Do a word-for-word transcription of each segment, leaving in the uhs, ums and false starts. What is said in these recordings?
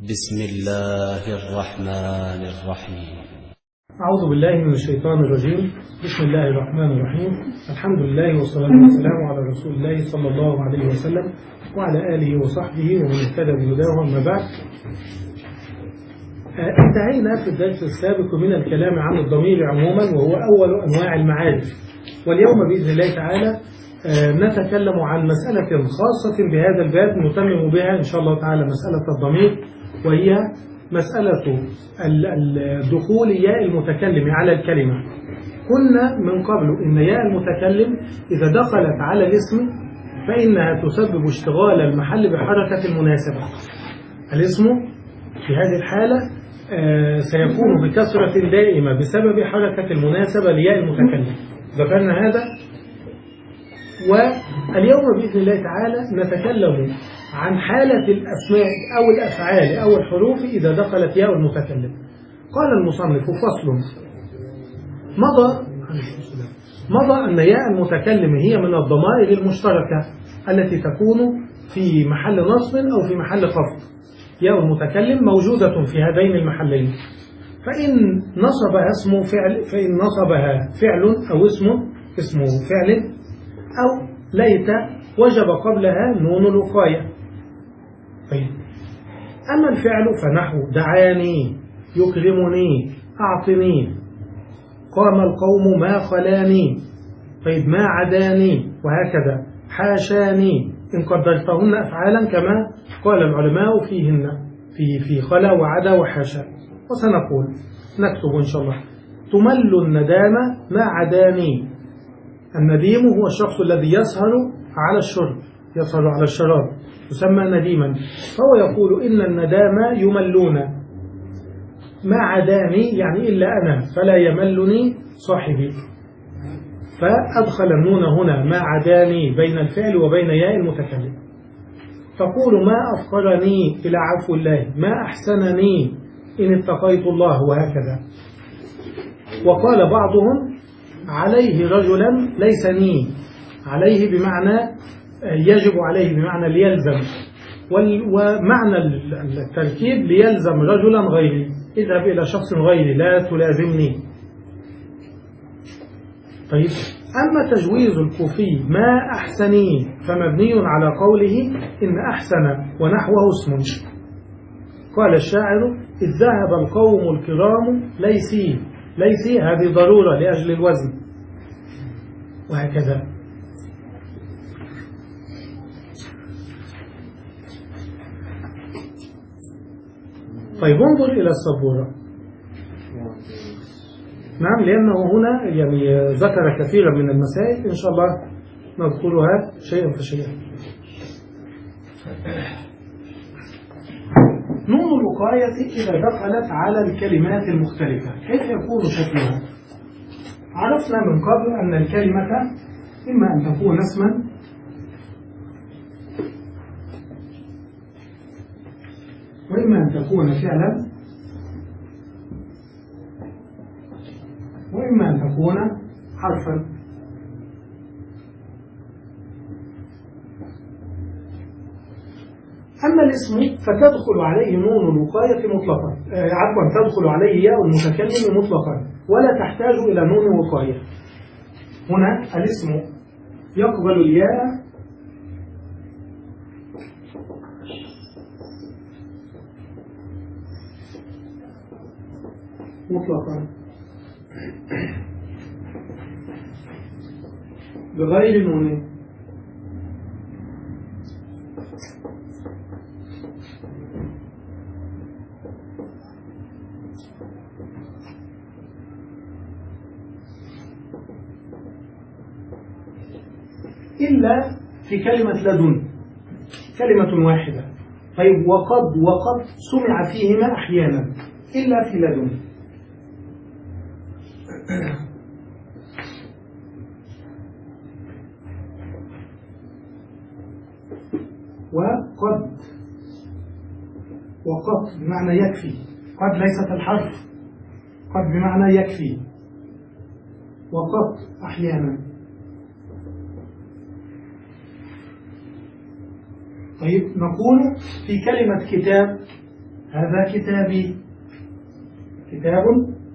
بسم الله الرحمن الرحيم. أعوذ بالله من الشيطان الرجيم. بسم الله الرحمن الرحيم. الحمد لله والصلاة والسلام على رسول الله صلى الله عليه وسلم وعلى آله وصحبه ومن اهتدى بهداه. أما بعد، انتهينا في الدرس السابق من الكلام عن الضمير عموما، وهو أول أنواع المعارف. واليوم بإذن الله تعالى نتكلم عن مسألة خاصة بهذا الباب نتمم بها إن شاء الله تعالى مسألة الضمير، وهي مسألة الدخول ياء المتكلم على الكلمة. قلنا من قبل إن ياء المتكلم إذا دخلت على الاسم فإنها تسبب اشتغال المحل بحركة المناسبة. الاسم في هذه الحالة سيكون بكسرة دائمة بسبب حركة المناسبة لياء المتكلم. ذكرنا هذا، واليوم بإذن الله تعالى نتكلم عن حالة الأسماء أو الأفعال أو الحروف إذا دخلت ياء المتكلم. قال المصنف: فصل. مضى مضى أن ياء المتكلم هي من الضمائر المشتركة التي تكون في محل نصب أو في محل خفض. ياء المتكلم موجودة في هذين المحلين، فإن نصبها اسم فعل فإن نصبها فعل أو اسم اسم فعل أو ليت وجب قبلها نون الوقاية. طيب، أما الفعل فنحو دعاني، يكرمني، أعطني، قام القوم ما خلاني، طيب ما عداني، وهكذا حاشاني، إن قدرتهن أفعالا كما قال العلماء فيهن في في خلا وعدا وحاشا. وسنقول نكتب إن شاء الله: تمل الندامة ما عداني. النديم هو الشخص الذي يسهر على الشرب، يسهر على الشراب، يسمى نديما. فهو يقول إن الندامة يملون ما عداني، يعني إلا أنا فلا يملني صاحبي. فأدخل النون هنا ما عداني بين الفعل وبين ياء المتكلم. تقول ما أفقرني إلى عفو الله، ما أحسنني إن اتقيت الله، وهكذا. وقال بعضهم: عليه رجلا ليس ني. عليه بمعنى يجب عليه، بمعنى ليلزم، ومعنى التركيب ليلزم رجلا غيري، اذهب إلى شخص غيري لا تلازمني. طيب، أما تجويز الكوفي ما أحسني فمبني على قوله إن أحسن ونحوه اسم. قال الشاعر: إذ ذهب القوم الكرام ليسي. ليسي هذه ضرورة لأجل الوزن، وهكذا. طيب، انظر إلى السبورة. نعم، لأنه هنا يعني ذكر كثيرا من المسائل، إن شاء الله نذكرها شيئا فشيئا. نون الوقاية إذا دخلت على الكلمات المختلفة كيف يكون شكلها؟ عرفنا من قبل أن الكلمة إما أن تكون اسما وإما أن تكون فعلا وإما أن تكون حرفا. أما الاسم فتدخل عليه نون الوقاية مطلقا، آه عفوا تدخل عليه ياء المتكلم مطلقا ولا تحتاج إلى نون وقاية. هنا الاسم يقبل الياء مطلقا بغير نون. إلا في كلمة لدن، كلمة واحدة. طيب، وقد وقد سمع فيهما أحيانا إلا في لدن. وقد وقد بمعنى يكفي. قد ليست الحرف، قد بمعنى يكفي، وقد أحيانا. طيب، نقول في كلمة كتاب هذا كتابي. كتاب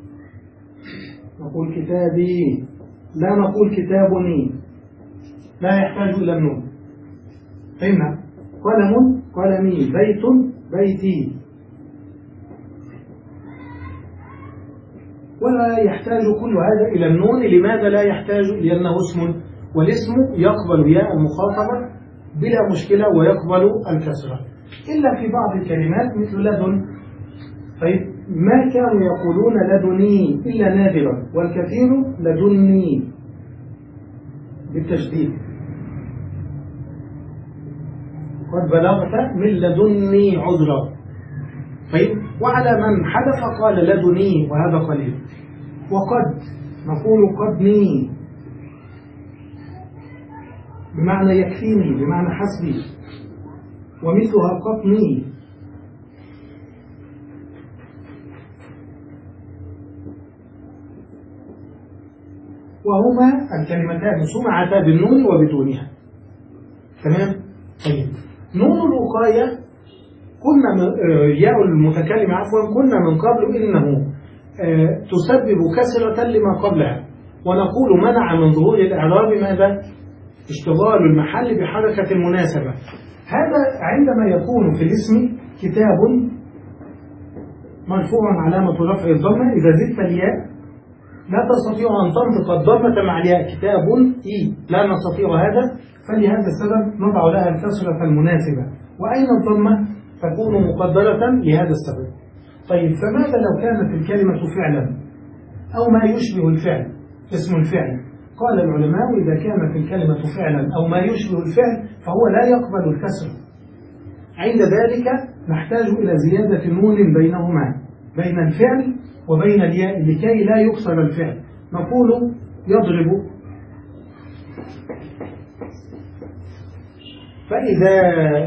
نقول كتابي، لا نقول كتابني، لا يحتاج إلى النون. فهمنا؟ قلم قلمي، بيت بيتي، ولا يحتاج كل هذا إلى النون. لماذا لا يحتاج؟ لأنه اسم، والاسم يقبل ياء المخاطبة بلا مشكلة ويقبل الكسرة إلا في بعض الكلمات مثل لدن. طيب ما كانوا يقولون لدني إلا نادرا، والكثير لدني بالتشديد. قد بلغت من لدني عذرا. طيب وعلى من حدث قال لدني، وهذا قليل. وقد نقول قدني بمعنى يكفيني، بمعنى حسبي، ومثلها قطني. وهما الكلمتان سمعتا بالنون وبدونها. تمام؟ طيب نون الوقاية كنا ياء المتكلم عفوا كنا من قبل إنه تسبب كسرة لما قبلها، ونقول منع من ظهور الإعراب ماذا؟ اشتغال المحل بحركة المناسبة. هذا عندما يكون في الاسم كتاب مرفوع علامة رفع الضمة، إذا زدت الياء لا تستطيع أن تنطق الضمة مع الياء. كتاب إي لا نستطيع هذا، فلهذا السبب نضع لها الكسرة المناسبة. وأين الضمة؟ تكون مقدرة لهذا السبب. طيب فماذا لو كانت الكلمة فعلا أو ما يشبه الفعل، اسم الفعل؟ قال العلماء إذا كانت الكلمة فعلا أو ما يشبه الفعل فهو لا يقبل الكسر. عند ذلك نحتاج إلى زيادة نون بينهما، بين الفعل وبين الياء، لكي لا يكسر الفعل. نقول يضرب، فإذا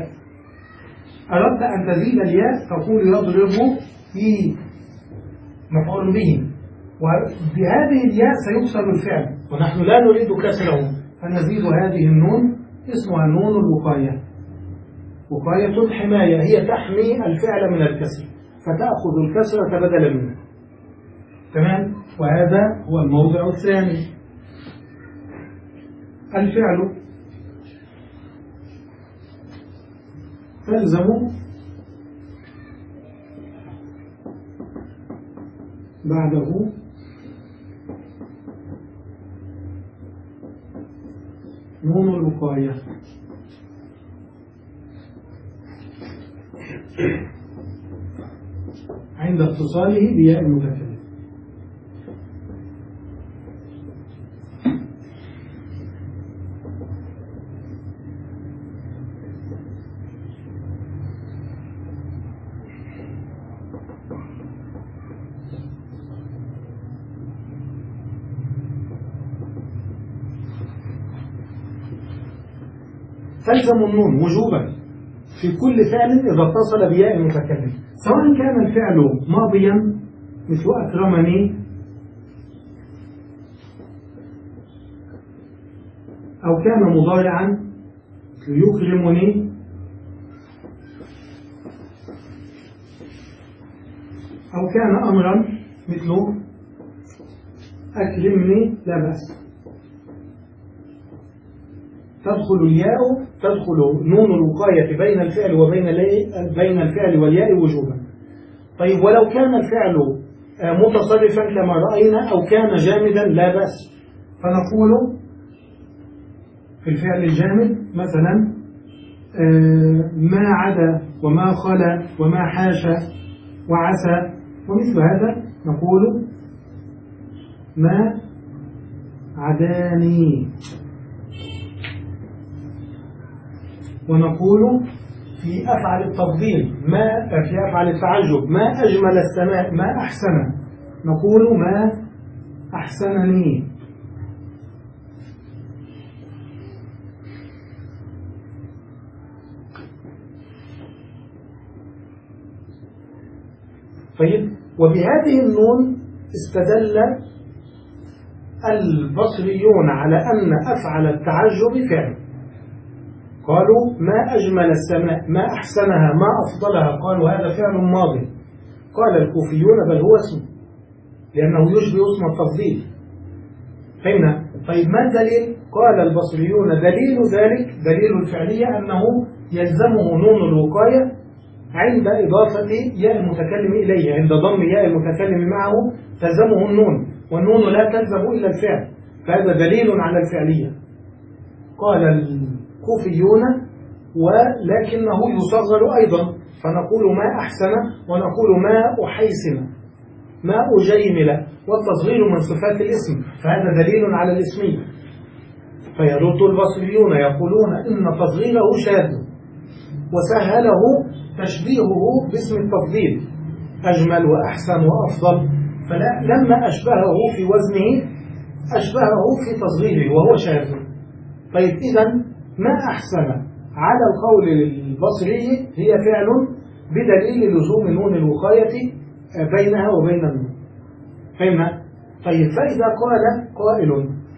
أردت أن تزيد الياء تقول يضرب في مفعول به، وبهذه الياء سيكسر الفعل ونحن لا نريد كسره، فنزيد هذه النون، اسمها نون الوقاية. وقاية الحماية، هي تحمي الفعل من الكسر، فتأخذ الكسرة بدلا منه. تمام؟ وهذا هو الموضع الثاني. الفعل تلزم بعده نون الوقاية. عند اتصاله بياء المتكلم. تلزم النون وجوبا في كل فعل إذا اتصل بياء المتكلم، سواء كان الفعل ماضيا مثل أكرمني، أو كان مضارعا مثل يكرمني، أو كان أمرا مثل أكرمني لا بأس. تدخل الياء، تدخل نون الوقاية بين الفعل وبين بين الفعل والياء وجوبا. طيب ولو كان الفعل متصرفا كما رأينا أو كان جامدا لا بأس، فنقول في الفعل الجامد مثلا ما عدا وما خلا وما حاشا وعسى ومثل هذا، نقول ما عداني. ونقول في أفعل التفضيل ما في أفعل التعجب ما أجمل السماء ما أحسن، نقول ما أحسنني. طيب وبهذه النون استدل البصريون على أن أفعل التعجب فعل، قالوا ما أجمل السماء، ما أحسنها، ما أفضلها، قالوا هذا فعل ماض. قال الكوفيون بل هو اسم، لأنه يشبه اسم التفضيل. فهمنا؟ طيب ما الدليل؟ قال البصريون دليل ذلك، دليل الفعلية أنه يلزمه نون الوقاية عند إضافة ياء المتكلم إليه، عند ضم ياء المتكلم معه تلزمه النون، والنون لا تلزم إلا الفعل، فهذا دليل على الفعلية. قال الكوفيون ولكنه يصغر أيضا، فنقول ما أحسن ونقول ما أحيسن، ما أجيمل، والتصغير من صفات الاسم، فهذا دليل على الاسمية. فيرد البصريون يقولون إن تصغيره شاذ، وسهله تشبيهه باسم التفضيل، أجمل وأحسن وأفضل، فلما أشبهه في وزنه أشبهه في تصغيره وهو شاذ. طيب إذن ما أحسن على القول البصري هي فعل بدليل لزوم نون الوقاية بينها وبين النون. فهمنا؟ طيب فإذا قال قائل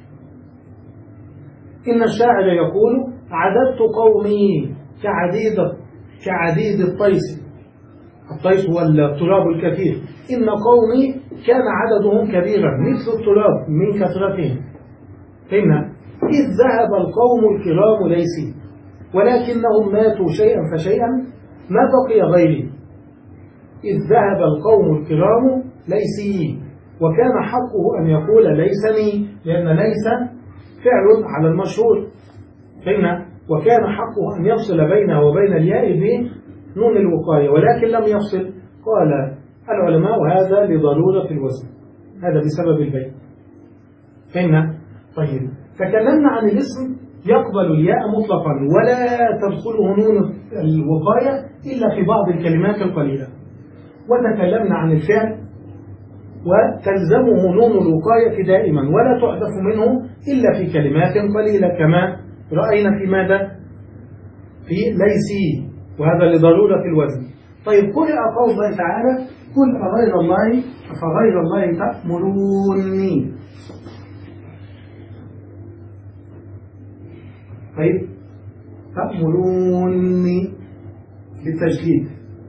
إن الشاعر يقول عددت قومي كعديد كعديد الطيس، الطيس هو التراب الكثير، إن قومي كان عددهم كبيرا مثل التراب من كثرتهم. فهمنا؟ إذ ذهب القوم الكرام ليسي، ولكنهم ماتوا شيئا فشيئا ما بقي غيري. إذ ذهب القوم الكرام ليسي، وكان حقه أن يقول ليسني، لأن ليس فعل على المشهور. فهمنا؟ وكان حقه أن يفصل بينه وبين الياء بنون الوقاية، ولكن لم يفصل. قال العلماء هذا لضرورة الوزن، هذا بسبب البيت. فهمنا؟ طيب تكلمنا عن الاسم يقبل الياء مطلقا ولا تدخله نون الوقاية إلا في بعض الكلمات القليلة، وتكلمنا عن الفعل وتلزمه نون الوقاية دائما ولا تحذف منه إلا في كلمات قليلة، كما رأينا في ماذا؟ في ليسي، وهذا لضرورة الوزن. طيب قرئ قول الله تعالى قل أغير الله أفغير الله تأمروني. طيب تأمروني بالتجديد،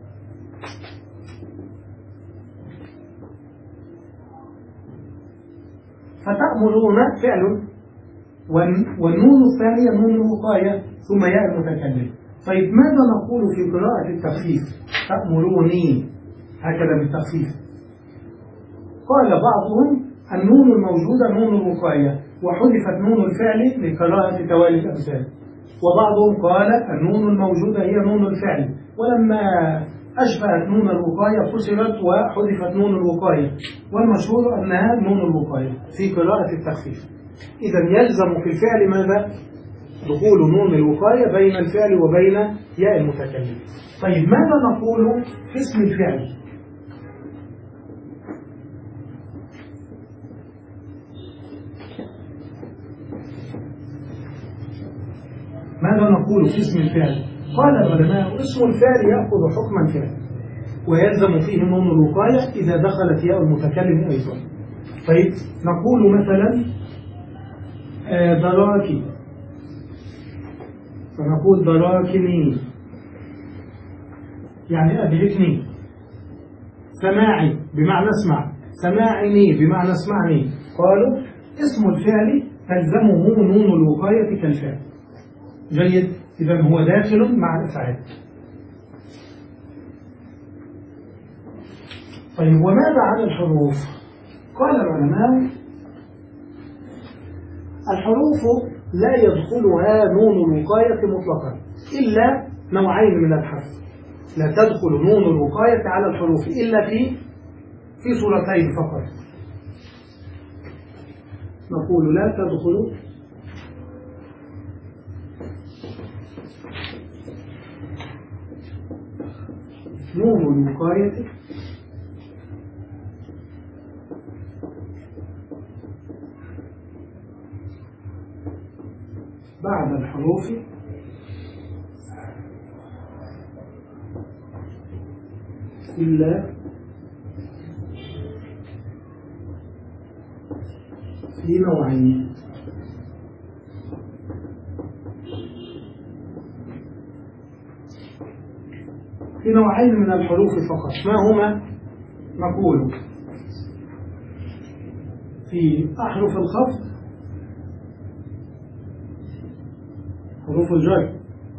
فتأمرون فعل، والنون الثانية نون الوقاية ثم ياء المتكلم. طيب ماذا نقول في قراءة التخفيف؟ تأمروني هكذا بالتخفيف. قال بعضهم النون الموجودة نون الوقاية وحذفت نون الفعل لقراءة توالي الأمثال، وبعضهم قال النون الموجودة هي نون الفعل، ولما أشبهت نون الوقاية فصلت وحذفت نون الوقاية، والمشهور أنها نون الوقاية في قراءة التخفيف. إذا يلزم في الفعل ماذا؟ دخول نون الوقاية بين الفعل وبين ياء المتكلم. طيب ماذا نقول في اسم الفعل؟ ماذا نقول في اسم الفعل؟ قال العلماء اسم الفعل يأخذ حكم الفعل ويلزم فيه نون الوقاية إذا دخلت ياء المتكلم أيضا. طيب نقول مثلا آه دراكي، فنقول دراكني يعني أدركني. سماعي بمعنى اسمع، سماعني بمعنى اسمعني. قالوا اسم الفعل تلزمه نون الوقاية كالفعل. جيد، إذا هو داخل مع الأفعال. طيب وماذا عن الحروف؟ قال العلماء الحروف لا يدخلها نون الوقاية مطلقا إلا نوعين من الحرف. لا تدخل نون الوقاية على الحروف إلا في في صورتين فقط. نقول لا تدخل نون الوقاية بعد الحروف إلا في نوعين. في نوعين من الحروف فقط، ما هما؟ نقول في أحرف الخفض حروف الجر،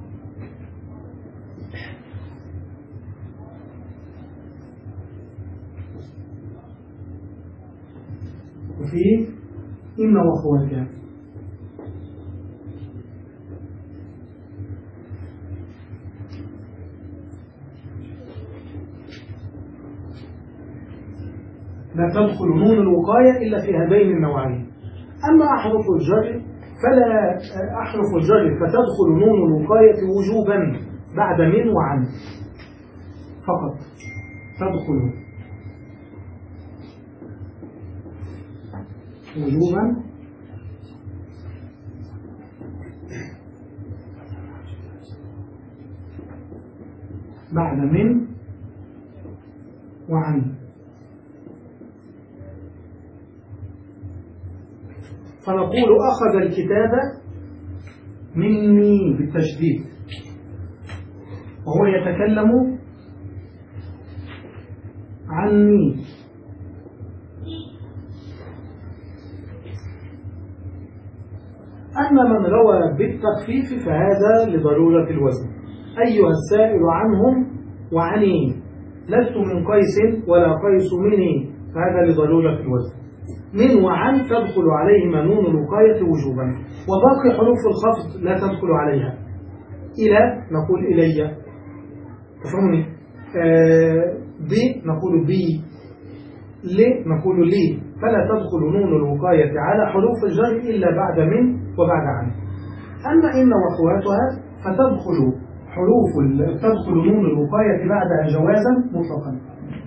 وفي إن وأخواتها. لا تدخل نون الوقاية إلا في هذين النوعين. أما أحرف الجر فلا أحرف الجر فتدخل نون الوقاية وجوبا بعد من وعن فقط، تدخل وجوبا بعد من وعن. فنقول أخذ الكتاب مني بالتشديد، وهو يتكلم عني. أما من روى بالتخفيف فهذا لضرورة الوزن. أيها السائل عنهم وعني، لست من قيس ولا قيس مني، فهذا لضرورة الوزن. من وعن تدخل عليهما نون الوقاية وجوبا، وباقي حروف الخفض لا تدخل عليها. إلى نقول إلي، تفهمني؟ آه بي نقول بي، لي نقول لي، فلا تدخل نون الوقاية على حروف الجر إلا بعد من وبعد عن. أما إن وأخواتها فتدخل حروف تدخل نون الوقاية بعدها جوازا مطلقا.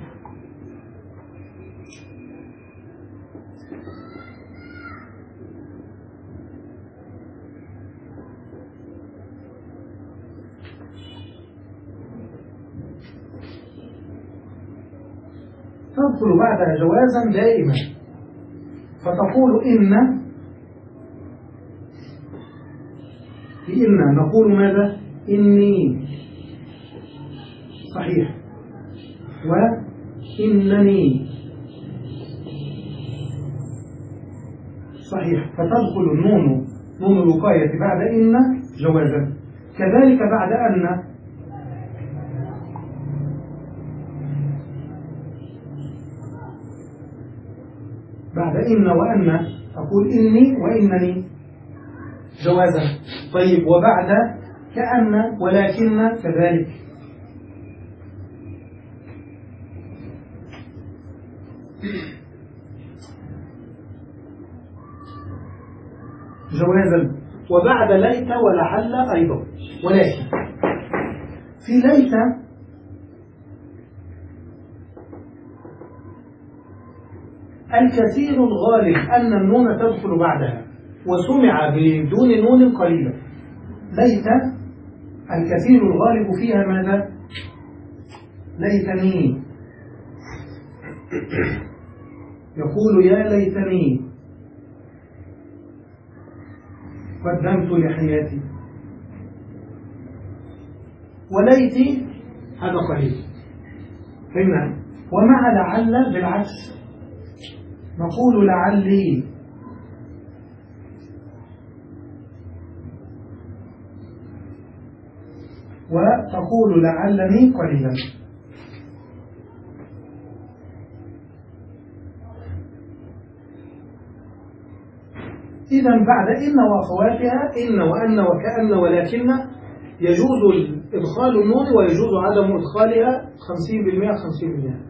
تدخل بعدها جوازا دائما، فتقول إن، في إن نقول ماذا؟ إني صحيح، وإنني صحيح، فتدخل النون نون الوقاية بعد إن جوازا. كذلك بعد أن، بعد إن وأن أقول إني وإنني جوازا. طيب، وبعد كأن ولكن كذلك. جوازا. وبعد ليت ولعل أيضا. ولكن في ليت الكثير الغالب أن النون تدخل بعدها، وسمع بدون نون قليلا. ليت الكثير الغالب فيها ماذا؟ ليتني، يقول يا ليتني قدمت لحياتي. وليتي هذا قليل، فهمنا. ومع لعل بالعكس، نقول لعلي، وتقول لعلني قليلا. إذا بعد إن وأخواتها إن وأن وكأن ولكن يجوز إدخال النون ويجوز عدم إدخالها خمسين بالمئة خمسين بالمئة.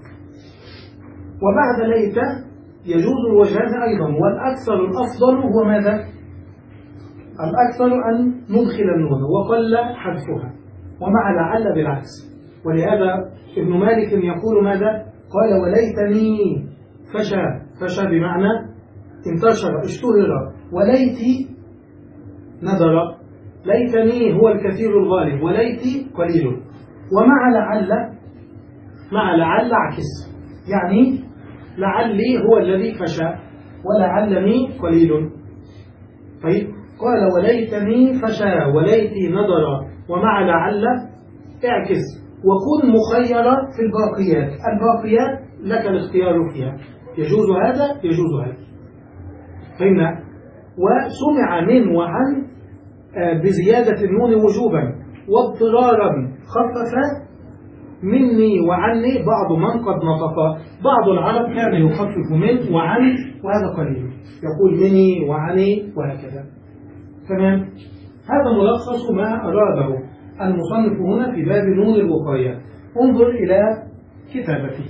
وبعد ليت يجوز الوجهان أيضا، والأكثر الأفضل هو ماذا؟ الأكثر أن ندخل النون وقل حذفها. ومع لعل بالعكس. ولهذا ابن مالك يقول ماذا؟ قال وليتني فشى. فشى بمعنى انتشر اشتهر. وليتي نذر. ليتني هو الكثير الغالب، وليتي قليل. ومع لعل، مع لعل عكس، يعني لعلي هو الذي فشى ولعلني قليل. طيب، قال وليتني فشى وليتي نذر. ومع لعل اعكس، وكن مخيرة في الباقيات. الباقيات لك الاختيار فيها، يجوز هذا يجوز هذا. فهمنا؟ وسمع من وعن بزيادة النون وجوبا واضطرارا خفف مني وعني بعض من قد نطق. بعض العرب كان يخفف من وعن، وهذا قليل، يقول مني وعني وهكذا. تمام؟ هذا ملخص ما أراده المصنف هنا في باب نون الوقاية. انظر إلى كتابته.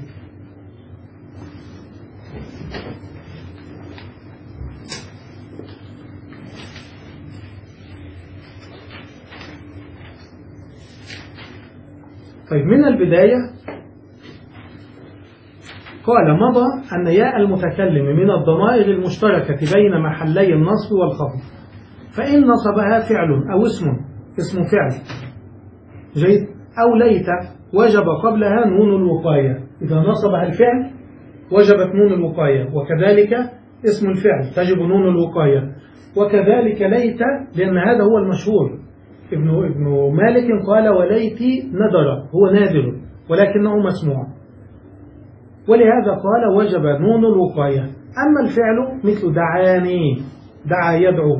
طيب، من البداية قال: مضى أن ياء المتكلم من الضمائر المشتركة بين محلي النصب والخفض، فإن نصبها فعل أو اسم اسم فعل جيد أو ليت وجب قبلها نون الوقاية. إذا نصبها الفعل وجبت نون الوقاية، وكذلك اسم الفعل تجب نون الوقاية، وكذلك ليت، لأن هذا هو المشهور. ابن ابن مالك قال: وليتي ندر، هو نادر ولكنه مسموع، ولهذا قال وجب نون الوقاية. أما الفعل مثل دعاني، دعا يدعو،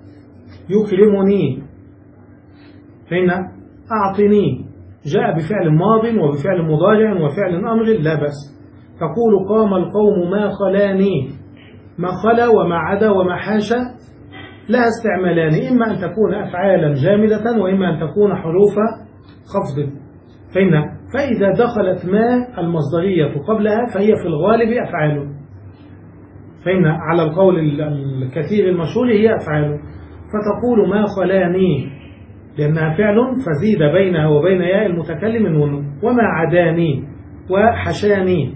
يكرمني، فهنا أعطني، جاء بفعل ماض وبفعل مضارع وفعل أمر لا بأس. تقول: قام القوم ما خلاني، ما خلا وما عدا وما حاشا لها استعمالان، إما أن تكون أفعالا جامدة وإما أن تكون حروف خفض. فإن فإذا دخلت ما المصدرية قبلها فهي في الغالب أفعال، فإن على القول الكثير المشهور هي أفعال. فتقول: ما خلاني، لأنها فعل فزيد بينها وبين ياء المتكلم نون. وما عداني وحشاني،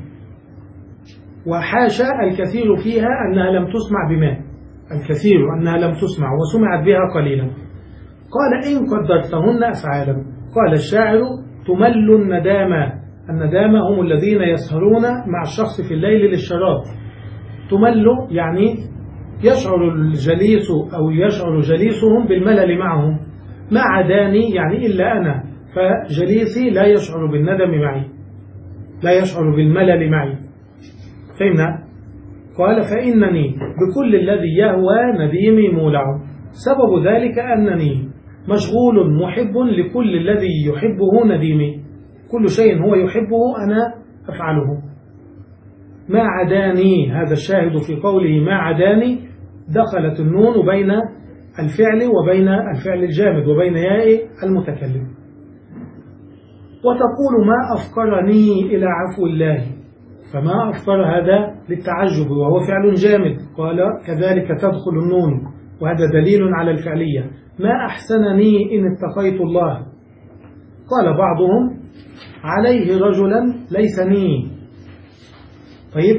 وحاشا الكثير فيها أنها لم تسمع بما، الكثير أنها لم تسمع وسمعت بها قليلا. قال: إن قدرتهن أفعالا. قال الشاعر: تمل الندامة. الندامة هم الذين يسهرون مع الشخص في الليل للشراب. تمل يعني يشعر الجليس أو يشعر جليسهم بالملل معهم. ما عداني يعني إلا أنا، فجليسي لا يشعر بالندم معي، لا يشعر بالملل معي. فهمنا؟ قال: فإنني بكل الذي يهوى نديمي مولع. سبب ذلك أنني مشغول محب لكل الذي يحبه نديمي، كل شيء هو يحبه أنا أفعله. ما عداني، هذا الشاهد في قوله ما عداني، دخلت النون بين الفعل وبين الفعل الجامد وبين ياء المتكلم. وتقول: ما أفقرني إلى عفو الله. فما أفقر هذا للتعجب وهو فعل جامد. قال: كذلك تدخل النون، وهذا دليل على الفعلية. ما أحسنني إن اتقيت الله. قال بعضهم: عليه رجلا ليسني. طيب،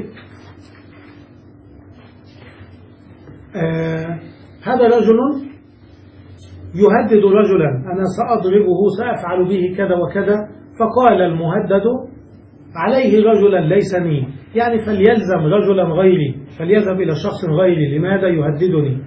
آه هذا رجل يهدد رجلا: أنا سأضربه، سأفعل به كذا وكذا. فقال المهدد: عليه رجلا ليسني، يعني فليلزم رجلا غيري، فليذهب إلى شخص غيري، لماذا يهددني؟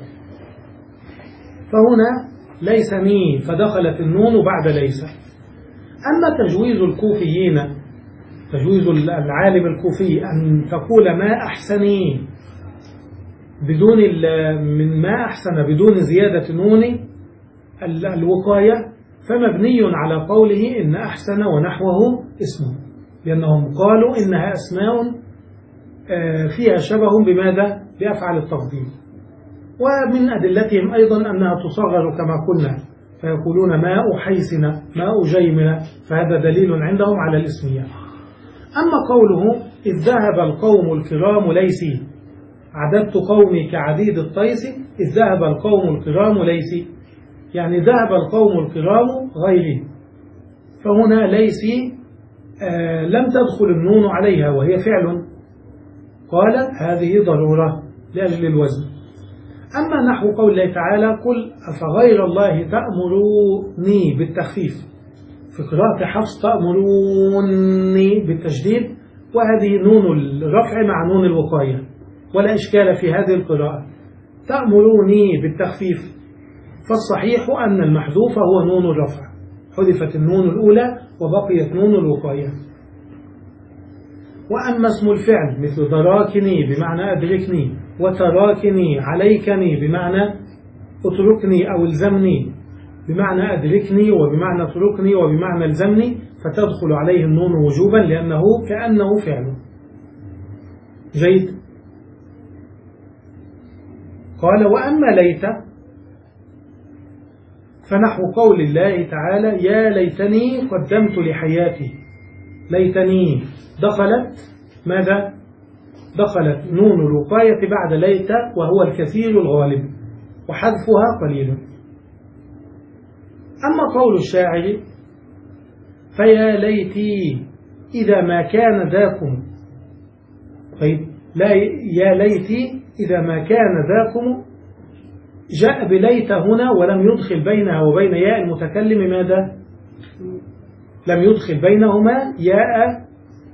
فهنا ليسني، فدخلت النون بعد ليس. أما تجويز الكوفيين، تجويز العالم الكوفي أن تقول ما أحسني بدون من ما أحسن بدون زيادة نون الوقاية، فمبني على قوله إن أحسن ونحوه اسمه، لأنهم قالوا إنها أسماء فيها شبه بماذا؟ بأفعل التفضيل. ومن أدلتهم أيضا أنها تصغر كما قلنا، فيقولون ماء حيسن، ماء جيمن، فهذا دليل عندهم على الاسمية. أما قوله إذ ذهب القوم الكرام ليسي، عددت قومي كعديد الطيس، إذ ذهب القوم الكرام ليسي، يعني ذهب القوم الكرام غيري. فهنا ليسي آه لم تدخل النون عليها وهي فعل. قال هذه ضرورة لأجل الوزن. أما نحو قول الله تعالى قل أفغير الله تأمروني بالتخفيف، في قراءة حفص تأمروني بالتشديد، وهذه نون الرفع مع نون الوقاية، ولا إشكال في هذه القراءة. تأمروني بالتخفيف، فالصحيح أن المحذوف هو نون الرفع، حذفت النون الأولى وبقيت نون الوقاية. وأما اسم الفعل مثل دراكني بمعنى أدركني، وتراكني عليكني بمعنى اتركني أو الزمني بمعنى أدركني وبمعنى اتركني وبمعنى الزمني، فتدخل عليه النون وجوبا لأنه كأنه فعل. جيد. قال وأما ليت فنحو قول الله تعالى يا ليتني قدمت لحياتي. ليتني دخلت ماذا؟ دخلت نون الوقاية بعد ليت وهو الكثير الغالب وحذفها قليل. أما قول الشاعر فيا ليتي إذا ما كان ذاكم، طيب لا يا ليتي إذا ما كان ذاكم جاء بليت هنا ولم يدخل بينها وبين ياء المتكلم ماذا؟ لم يدخل بينهما ياء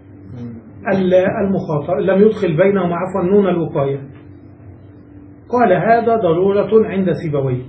المخاطر، لم يدخل بينهما عفوا نون الوقاية. قال هذا ضرورة عند سيبويه.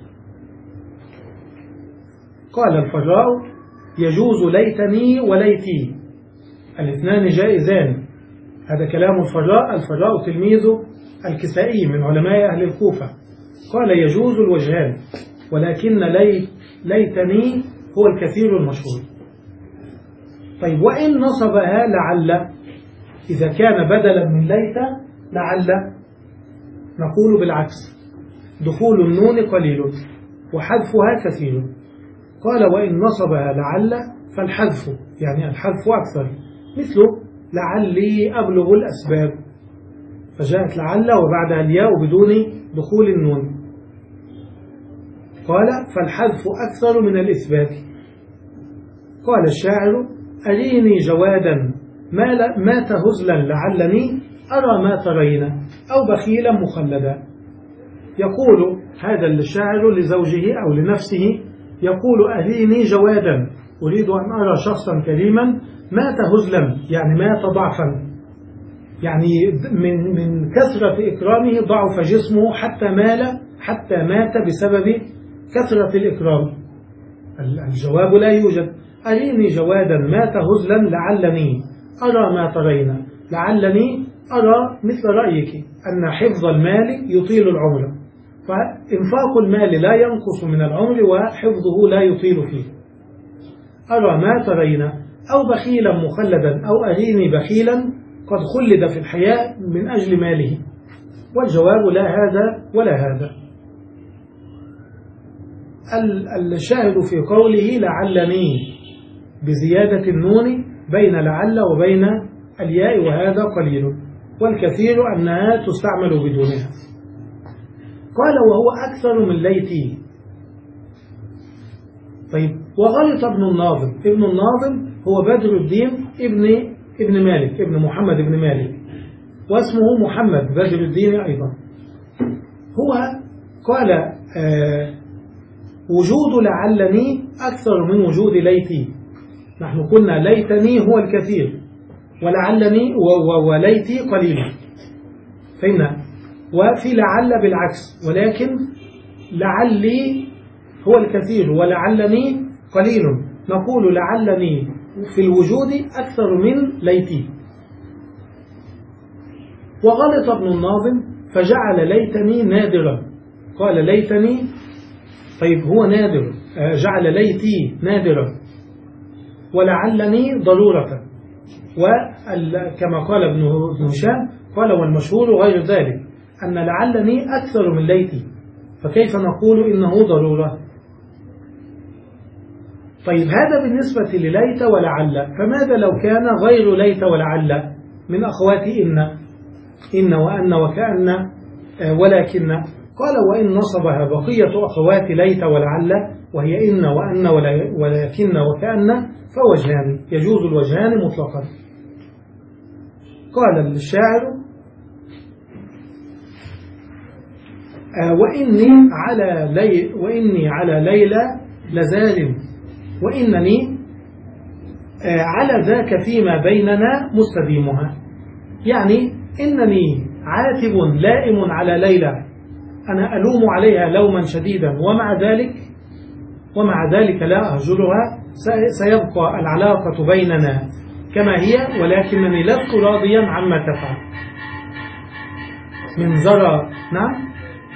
قال الفراء يجوز ليتني وليتي الاثنان جائزان. هذا كلام الفراء. الفراء تلميذ الكسائي من علماء أهل الكوفة. قال يجوز الوجهان، ولكن ليت ليتني هو الكثير المشهور. طيب وإن نصبها لعل، إذا كان بدلا من ليت لعل نقول بالعكس، دخول النون قليل وحذفها كثير. قال وإن نصبها لعل فالحذف يعني الحذف أكثر، مثل لعلي أبلغ الأسباب، فجاءت لعل وبعدها الياء بدون دخول النون. قال فالحذف أكثر من الإثبات. قال الشاعر أريني جوادا مات هزلا لعلني أرى ما ترين أو بخيلا مخلدا. يقول هذا الشاعر لزوجه أو لنفسه، يقول أريني جوادا، أريد أن أرى شخصا كريما مات هزلا يعني مات ضعفا، يعني من من كثرة إكرامه ضعف جسمه حتى مال حتى مات بسبب كثرة الإكرام. الجواب لا يوجد. أريني جوادا مات هزلا لعلني أرى ما ترين. لعلني أرى مثل رأيك أن حفظ المال يطيل العمر، فإنفاق المال لا ينقص من العمر وحفظه لا يطيل فيه. أرى ما ترين أو بخيلا مخلدا، أو أريني بخيلا قد خلد في الحياة من أجل ماله. والجواب لا هذا ولا هذا. الشاهد في قوله لعلني بزيادة النون بين لعل وبين الياء، وهذا قليل، والكثير أنها تستعمل بدونها. قال وهو أكثر من ليتي. طيب وغلط ابن الناظم. ابن الناظم هو بدر الدين ابن ابن مالك ابن محمد ابن مالك، واسمه محمد بدر الدين أيضا. هو قال آه وجود لعلني أكثر من وجود ليتي. نحن قلنا ليتني هو الكثير ولعلني وليتي قليل، فإن وفي لعل بالعكس، ولكن لعلي هو الكثير ولعلني قليل. نقول لعلني في الوجود أكثر من ليتي. وغلط ابن الناظم فجعل ليتني نادرا. قال ليتني، طيب هو نادر، جعل ليتي نادرا ولعلني ضرورة. وكما قال ابن هشام قال والمشهور غير ذلك أن لعلني أكثر من ليتي، فكيف نقول إنه ضرورة؟ طيب هذا بالنسبة لليت ولعل، فماذا لو كان غير ليت ولعل من أخوات إن إن وأن وكأن ولكن؟ قال وإن نصبها بقية أخوات ليت ولعل وهي إن وأن ولكن وكأن فوجهان، يجوز الوجهان مطلقا. قال الشاعر وإني على لي وإني على ليلى لزال وإنني على ذاك فيما بيننا مستديمها، يعني إنني عاتب لائم على ليلى، أنا ألوم عليها لوما شديدا، ومع ذلك ومع ذلك لا أهجرها سيبقى العلاقة بيننا كما هي، ولكنني لست راضيا عما تفعل. من زرع. نعم.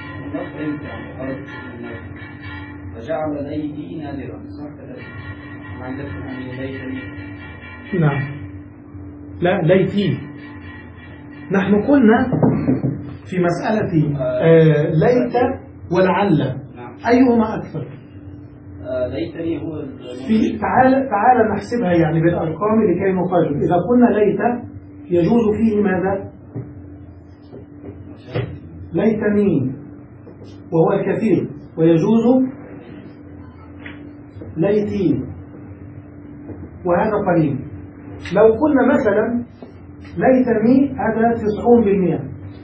فجعل ليتي نادرا، صح كذلك؟ ما عندكم أن ليتني؟ نعم. لا، ليتي. نحن قلنا في مسألة آه ليت ولعل، نعم. أيهما أكثر؟ آه ليتني هو في تعال تعال نحسبها يعني بالأرقام لكي نقارن. إذا قلنا ليت يجوز فيه ماذا؟ ليتني وهو الكثير، ويجوز ليتي وهذا قليل. لو قلنا مثلا ليتني هذا تسعون بالمئة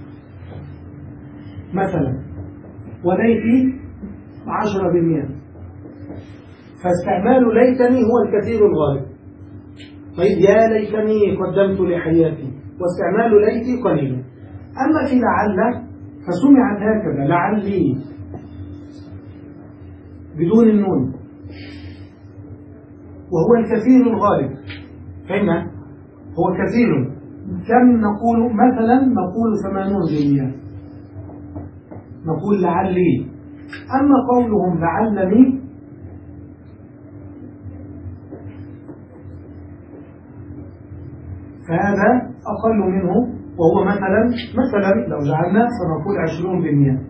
مثلا، وليتي عشرة بالمئة، فاستعمال ليتني هو الكثير الغالب. طيب يا ليتني قدمت لحياتي، واستعمال ليتي قليل. أما في لعل فسمعت هكذا، لعلي بدون النون، وهو الكثير الغالب. فهمنا؟ هو كثير. كم نقول مثلا؟ نقول ثمانون بالمئة، نقول لعلي. أما قولهم لعلني فهذا أقل منه، وهو مثلا مثلا لو جعلنا سنقول عشرون بالمئة.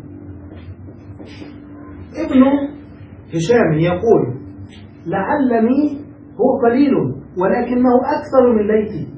ابن هشام يقول لعلني هو قليل ولكنه أكثر من ليتي،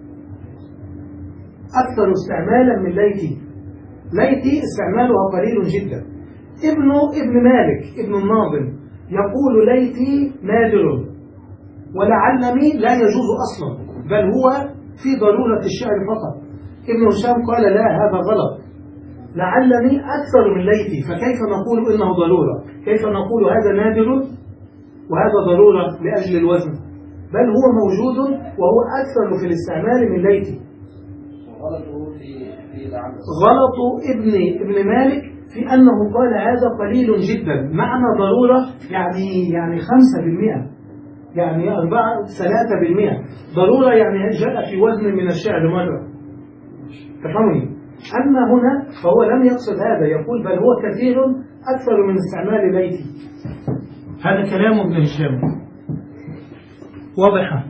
أكثر استعمالا من ليتي. ليتي استعمالها قليل جدا. ابن ابن مالك ابن الناظم يقول ليتي نادر، ولعلني لا يجوز أصلا، بل هو في ضرورة الشعر فقط. ابن هشام قال لا، هذا غلط، لعلني أكثر من ليتي، فكيف نقول إنه ضرورة؟ كيف نقول هذا نادر وهذا ضرورة لأجل الوزن؟ بل هو موجود وهو أكثر في الاستعمال من ليتي. غلطه في في لعل. غلط ابن ابن مالك في أنه قال هذا قليل جدا، معنى ضرورة يعني يعني خمسة بالمئة، يعني أربعة ثلاثة بالمئة. ضرورة يعني جاء في وزن من الشعر مرة، تفهمني؟ أما هنا فهو لم يقصد هذا، يقول بل هو كثير أكثر من استعمال ليتي. هذا كلام ابن هشام واضحة.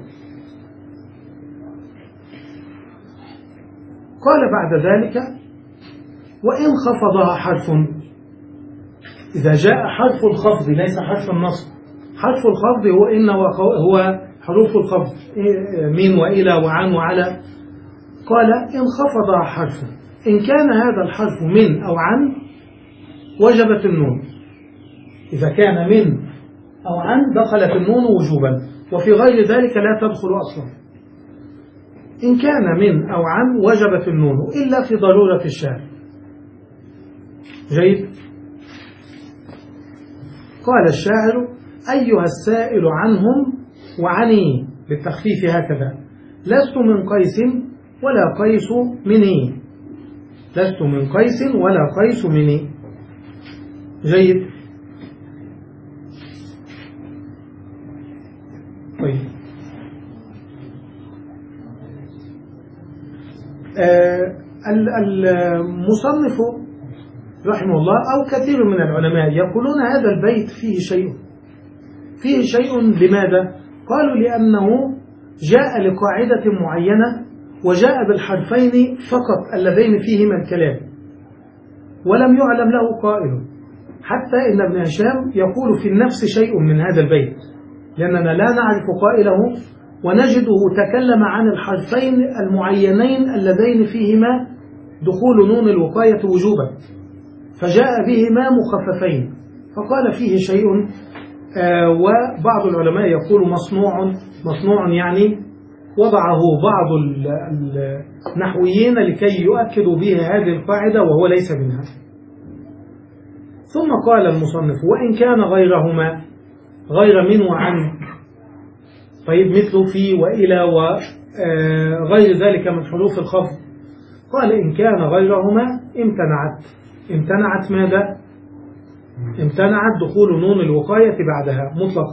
قال بعد ذلك وإن خفضها حرف، إذا جاء حرف الخفض ليس حرف النصب، حرف الخفض هو إن هو حروف الخفض من وإلى وعن وعلى. قال إن خفضها حرف، إن كان هذا الحرف من أو عن وجبت النون. إذا كان من أو عن دخلت النون وجوبا، وفي غير ذلك لا تدخل أصلا. إن كان من أو عن وجبت النون إلا في ضرورة الشعر. جيد. قال الشاعر أيها السائل عنهم وعني، بالتخفيف هكذا، لست من قيس ولا قيس مني، لست من قيس ولا قيس مني. جيد. طيب. آه المصنف رحمه الله أو كثير من العلماء يقولون هذا البيت فيه شيء، فيه شيء. لماذا؟ قالوا لأنه جاء لقاعدة معينة وجاء بالحرفين فقط اللذين فيهما الكلام، ولم يعلم له قائل. حتى إن ابن هشام يقول في النفس شيء من هذا البيت، لأننا لا نعرف قائله، ونجده تكلم عن الحرفين المعينين اللذين فيهما دخول نون الوقاية وجوبا، فجاء بهما مخففين، فقال فيه شيء. آه وبعض العلماء يقول مصنوع، مصنوع يعني وضعه بعض النحويين لكي يؤكدوا به هذه القاعدة وهو ليس منها. ثم قال المصنف وإن كان غيرهما، غير من وعن، طيب مثل في وإلى وغير ذلك من حروف الخفض. قال إن كان غيرهما امتنعت، امتنعت ماذا؟ امتنعت دخول نون الوقاية بعدها مطلقا،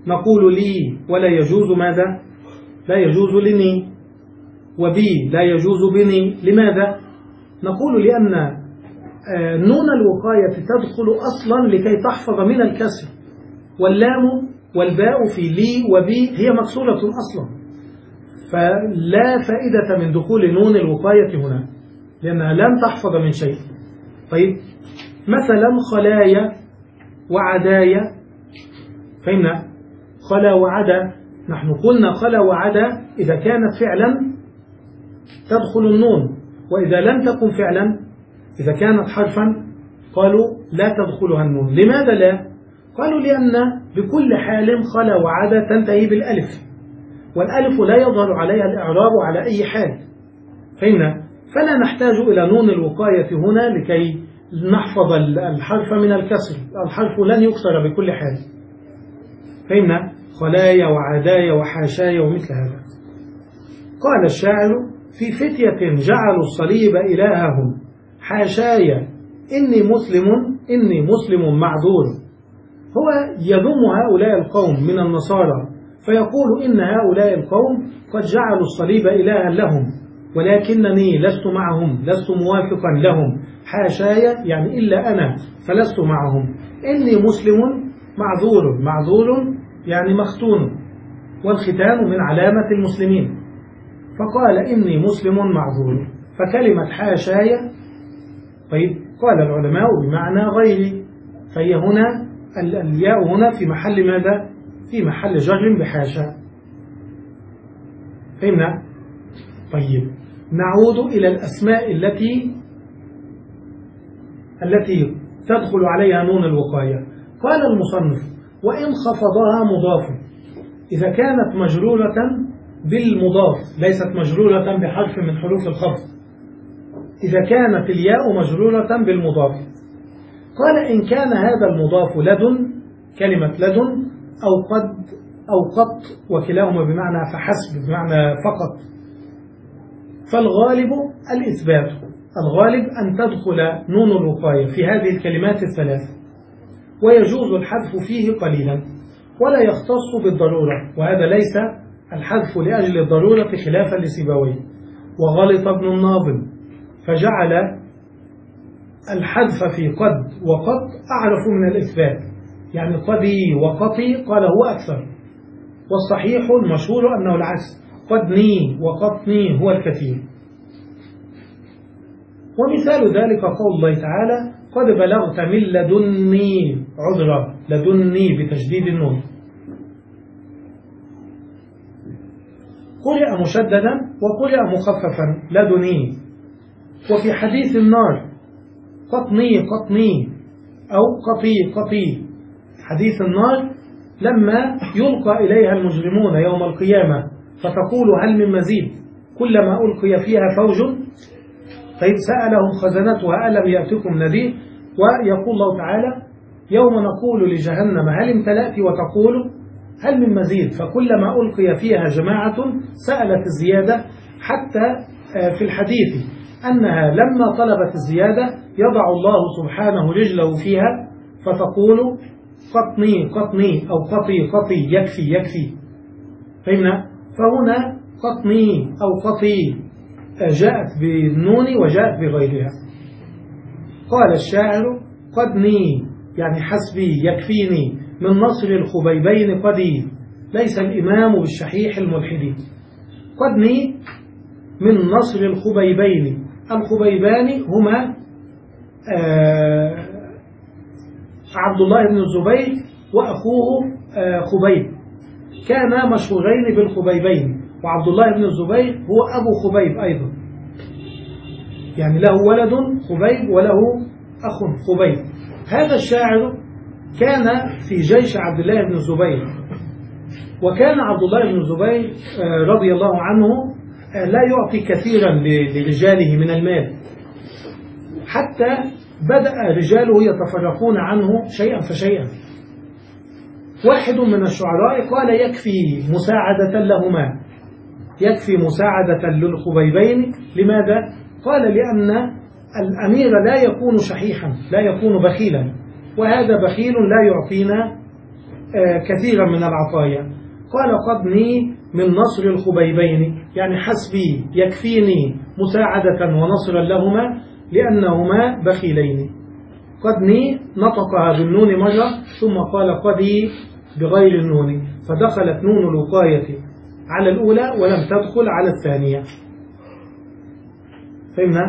نقول لي ولا يجوز ماذا؟ لا يجوز لني. وبي لا يجوز بني. لماذا؟ نقول لأن نون الوقاية تدخل أصلا لكي تحفظ من الكسر، واللام والباء في لي وبي هي مكسورة أصلا، فلا فائدة من دخول نون الوقاية هنا لأنها لم تحفظ من شيء. طيب مثلا خلايا وعدايا، فهمنا؟ خلا وعدا، نحن قلنا خلا وعدا إذا كانت فعلا تدخل النون، وإذا لم تكن فعلا إذا كانت حرفا قالوا لا تدخلها النون. لماذا لا؟ قالوا لأن بكل حال خلا وعدا تنتهي بالألف، والألف لا يظهر عليها الإعراب على أي حال، فهمنا؟ فلا نحتاج إلى نون الوقاية هنا لكي نحفظ الحرف من الكسر، الحرف لن يكسر بكل حال، فهمنا؟ خلايا وعدايا وحاشايا ومثل هذا. قال الشاعر في فتية جعلوا الصليب إلههم حاشايا إني مسلم إني مسلم معذور. هو يذم هؤلاء القوم من النصارى فيقول إن هؤلاء القوم قد جعلوا الصليب إلها لهم ولكنني لست معهم، لست موافقا لهم. حاشايا يعني إلا أنا فلست معهم. إني مسلم معذور، معذور يعني مختون، والختان من علامة المسلمين، فقال إني مسلم معذور. فكلمة حاشايا طيب قال العلماء بمعنى غيري، فهي هنا الياء هنا في محل ماذا؟ في محل جر بحاشا، فهمنا؟ طيب نعود إلى الأسماء التي التي تدخل عليها نون الوقاية. قال المصنف وإن خفضها مضاف، إذا كانت مجرورة بالمضاف ليست مجرورة بحرف من حروف الخفض، إذا كانت الياء مجرورة بالمضاف. قال إن كان هذا المضاف لدن، كلمة لدن أو قد أو قط، وكلاهما بمعنى فحسب بمعنى فقط، فالغالب الإثبات، الغالب أن تدخل نون الوقاية في هذه الكلمات الثلاث، ويجوز الحذف فيه قليلا ولا يختص بالضرورة، وهذا ليس الحذف لأجل الضرورة خلافا لسيبويه. وغلط ابن الناظم فجعل الحذف في قد وقط أعرف من الإثبات، يعني قدي وقطي قال هو أكثر، والصحيح المشهور أنه العكس، قدني وقطني هو الكثير. ومثال ذلك قول الله تعالى قد بلغت من لدني عذرا، لدني بتشديد النون، قرئ مشددا وقرئ مخففا لدني. وفي حديث النار قطني قطني أو قطي قطي، حديث النار لما يلقى إليها المجرمون يوم القيامة فتقول هل من مزيد، كلما ألقي فيها فوج طيب سألهم خزنتها ألم يأتكم نذير، ويقول الله تعالى يوم نقول لجهنم هل امتلأت وتقول هل من مزيد، فكلما ألقي فيها جماعة سألت الزيادة، حتى في الحديث أنها لما طلبت الزيادة يضع الله سبحانه رجله فيها فتقول قطني قطني أو قطي قطي يكفي يكفي، فهمنا؟ فهنا قطني أو قطي جاءت بالنون وجاءت بغيرها. قال الشاعر قدني يعني حسبي يكفيني من نصر الخبيبين قدي، ليس الإمام بالشحيح الملحدي. قدني من نصر الخبيبين، الخبيبان هما آه عبد الله بن الزبير وأخوه آه خبيب، كانا مشهورين بالخبيبين، وعبد الله بن الزبير هو أبو خبيب أيضا، يعني له ولد خبيب وله أخ خبيب. هذا الشاعر كان في جيش عبد الله بن الزبير، وكان عبد الله بن الزبير رضي الله عنه لا يعطي كثيرا لرجاله من المال، حتى بدأ رجاله يتفرقون عنه شيئا فشيئا. واحد من الشعراء قال يكفي مساعدة لهما، يكفي مساعدة للخبيبين. لماذا؟ قال لأن الأمير لا يكون شحيحا، لا يكون بخيلا، وهذا بخيل لا يعطينا كثيرا من العطايا. قال قدني من نصر الخبيبين، يعني حسبي يكفيني مساعدة ونصرا لهما لأنهما بخيلين. قدني نطقها بالنون مرة ثم قال قدي بغير النون، فدخلت نون الوقاية على الأولى ولم تدخل على الثانية. فهمنا؟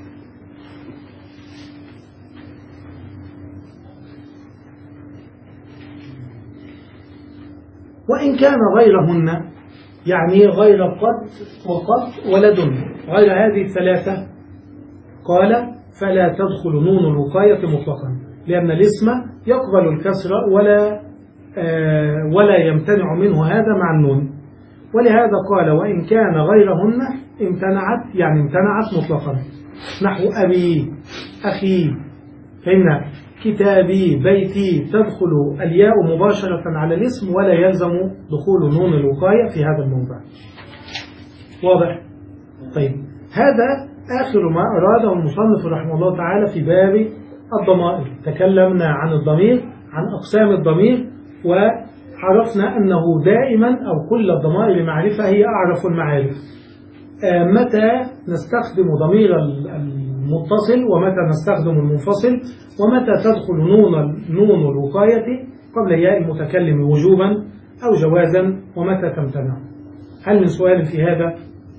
وإن كان غيرهن، يعني غير قد وقد ولدن، غير هذه الثلاثة، قال فلا تدخل نون الوقاية مطلقا، لأن الاسم يقبل الكسر ولا آه ولا يمتنع منه هذا مع النون. ولهذا قال وإن كان غيرهن امتنعت، يعني امتنعت مطلقا، نحو أبي أخي. فإن كتابي بيتي تدخل الياء مباشرة على الاسم ولا يلزم دخول نون الوقاية في هذا الموضع. واضح؟ طيب، هذا آخر ما أراده المصنف رحمه الله تعالى في باب الضمائر. تكلمنا عن الضمير، عن أقسام الضمير، وعرفنا أنه دائما أو كل الضمائر معرفة هي أعرف المعارف. آه متى نستخدم ضمير المتصل ومتى نستخدم المنفصل، ومتى تدخل نون نون الوقاية قبل ياء المتكلم وجوبا أو جوازا، ومتى تمتنع. هل من سؤال في هذا؟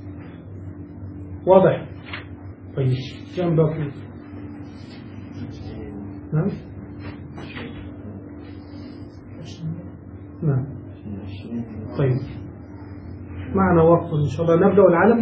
واضح؟ طيب، كم باقي؟ نعم نعم طيب، معنا وقت إن شاء الله. نبدأ العلم.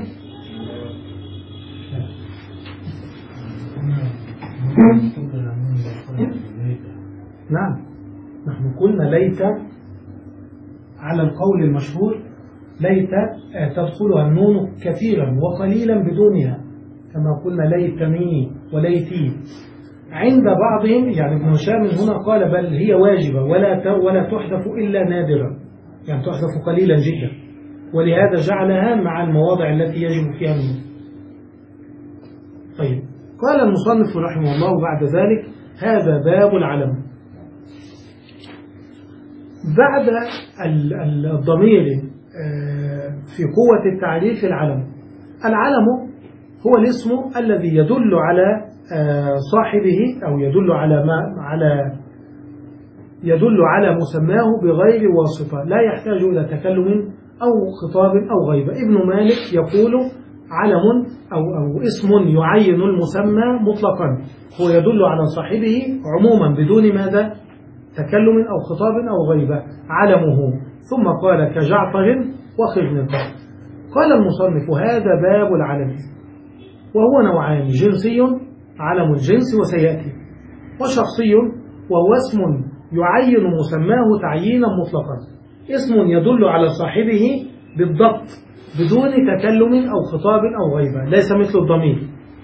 نعم، نحن قلنا ليت على القول المشهور ليت تدخلها النون كثيرا وقليلا بدونها، كما قلنا ليتني وليتي. عند بعضهم يعني ابن هشام هنا قال بل هي واجبة ولا ولا تحذف إلا نادرا، يعني تحذف قليلا جدا، ولهذا جعلها مع المواضع التي يجب فيها النون. طيب، قال المصنف رحمه الله بعد ذلك هذا باب العلم. بعد الضمير في قوة التعريف العلم. العلم هو الاسم الذي يدل على صاحبه أو يدل على ما على يدل على مسماه بغير واسطة، لا يحتاج إلى تكلم أو خطاب أو غيبة. ابن مالك يقول علم أو, أو اسم يعين المسمى مطلقا، هو يدل على صاحبه عموما بدون ماذا تكلم أو خطاب أو غيبة، علمه. ثم قال كجعفر وخرنقة. قال المصنف هذا باب العلم، وهو نوعان: جنسي علم الجنس وسيأتي، وشخصي وهو اسم يعين مسماه تعيينا مطلقا، اسم يدل على صاحبه بالضبط بدون تكلم أو خطاب أو غيبة، ليس مثل الضمير.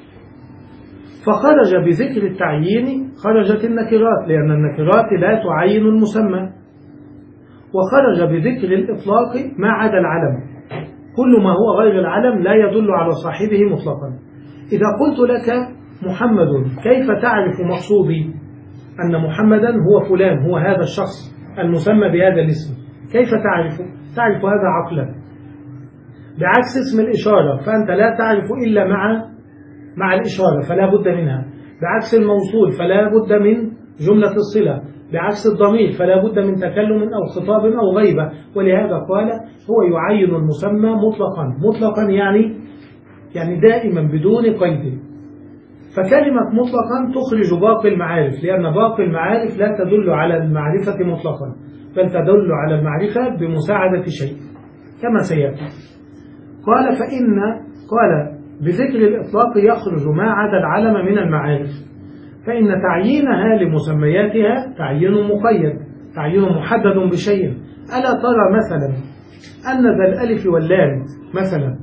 فخرج بذكر التعيين خرجت النكرات، لأن النكرات لا تعين المسمى. وخرج بذكر الإطلاق ما عدا العلم، كل ما هو غير العلم لا يدل على صاحبه مطلقا. إذا قلت لك محمد كيف تعرف مقصودي؟ أن محمدا هو فلان، هو هذا الشخص المسمى بهذا الاسم. كيف تعرفه؟ تعرف هذا عقلا، بعكس اسم الإشارة، فأنت لا تعرف إلا مع مع الإشارة فلا بد منها، بعكس الموصول فلا بد من جملة الصلة، بعكس الضمير فلا بد من تكلم أو خطاب أو غيبة. ولهذا قال هو يعين المسمى مطلقا، مطلقا يعني يعني دائما بدون قيد. فكلمة مطلقا تخرج باقي المعارف، لأن باقي المعارف لا تدل على المعرفة مطلقا، بل تدل على المعرفة بمساعدة شيء كما سيأتي. قال فإن قال بذكر الإطلاق يخرج ما عدا العلم من المعارف، فإن تعيينها لمسمياتها تعيين مقيد، تعيين محدد بشيء. ألا ترى مثلا أن ذا الألف واللام مثلا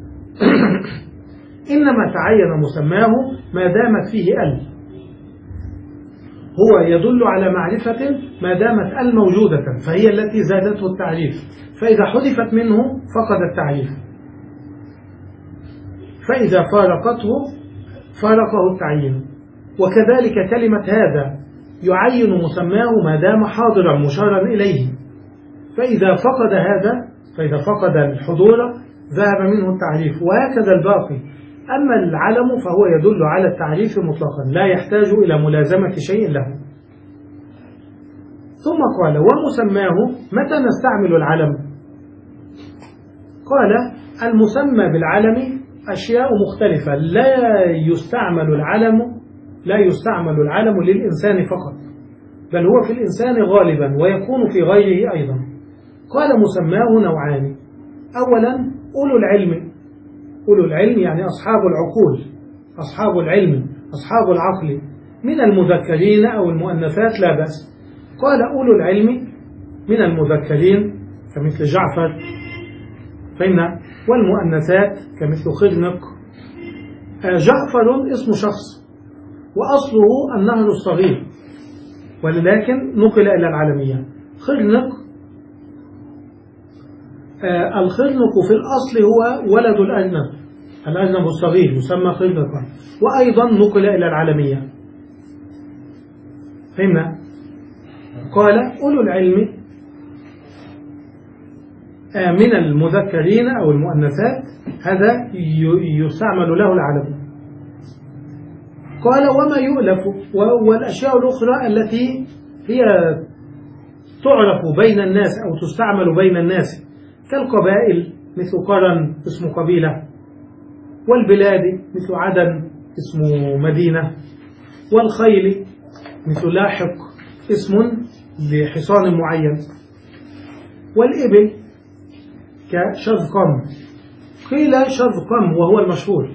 إنما تعين مسماه ما دامت فيه ال، هو يدل على معرفة ما دامت ال موجودة، فهي التي زادته التعريف، فإذا حذفت منه فقد التعريف، فإذا فارقته فارقه التعيين. وكذلك كلمة هذا يعين مسماه ما دام حاضرا مشارا إليه، فإذا فقد هذا فإذا فقد الحضور ذهب منه التعريف، وهكذا الباقي. أما العلم فهو يدل على التعريف مطلقا لا يحتاج إلى ملازمة شيء له. ثم قال ومسماه متى نستعمل العلم؟ قال المسمى بالعلم أشياء مختلفة، لا يستعمل العلم لا يستعمل العلم للإنسان فقط، بل هو في الإنسان غالبا ويكون في غيره أيضا. قال مسماه نوعان: أولا أولو العلم، أولو العلم يعني أصحاب العقول، أصحاب العلم، أصحاب العقل، من المذكرين أو المؤنثات لا بأس. قال أولو العلم من المذكرين كمثل جعفر، فإن والمؤنثات كمثل خرنق. جعفر اسم شخص وأصله النهر الصغير، ولكن نقل إلى العالمية. خرنق آه الخرنق في الأصل هو ولد الأجنب، الأجنب الصغير يسمى خرنقا، وأيضا نقل إلى العالمية. فهمنا؟ قال أولو العلم آه من المذكرين أو المؤنثات، هذا يستعمل له العلم. قال وما يؤلف، والأشياء الأخرى التي هي تعرف بين الناس أو تستعمل بين الناس كالقبائل مثل قرن اسم قبيلة، والبلاد مثل عدن اسم مدينة، والخيل مثل لاحق اسم لحصان معين، والإبل كشذقم. قيل شذقم وهو المشهور،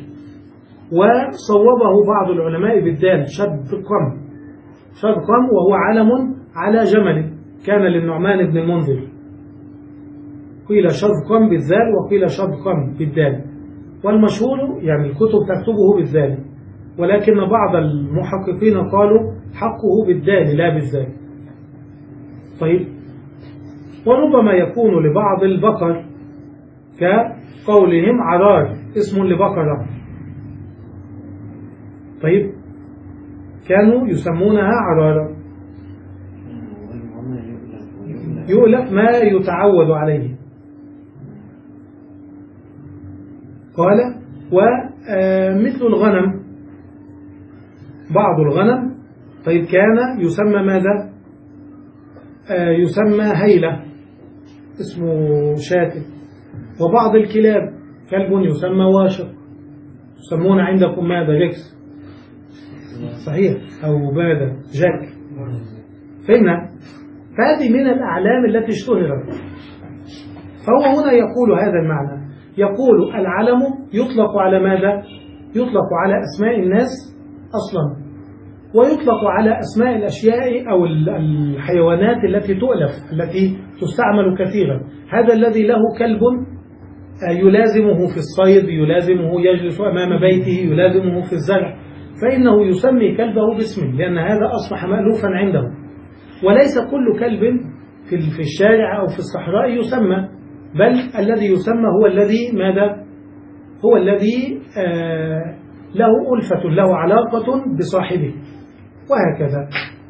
وصوبه بعض العلماء بالدال شذقم، شذقم وهو علم على جمل كان للنعمان بن المنذر. قيل شذقم بالذال وقيل شذقم بالدال، والمشهور يعني الكتب تكتبه بالذال، ولكن بعض المحققين قالوا حقه بالدال لا بالذال. طيب، وربما يكون لبعض البقر كقولهم عرار اسم لبقرة. طيب، كانوا يسمونها عرارة. يؤلف ما يتعود عليه. قال ومثل الغنم، بعض الغنم طيب كان يسمى ماذا؟ يسمى هيلة اسمه شاتم. وبعض الكلاب كلب يسمى واشق، يسمون عندكم ماذا؟ ريكس، صحيح، أو ماذا؟ جاك. فهمنا؟ فهذه من الأعلام التي اشتهرت. فهو هنا يقول هذا المعنى، يقول العلم يطلق على ماذا؟ يطلق على أسماء الناس أصلا، ويطلق على أسماء الأشياء أو الحيوانات التي تؤلف، التي تستعمل كثيرا. هذا الذي له كلب يلازمه في الصيد، يلازمه يجلس أمام بيته، يلازمه في الزرع، فإنه يسمي كلبه باسمه، لأن هذا أصبح مألوفا عنده. وليس كل كلب في الشارع أو في الصحراء يسمى، بل الذي يسمى هو الذي ماذا؟ هو الذي آه له ألفة، له علاقة بصاحبه، وهكذا.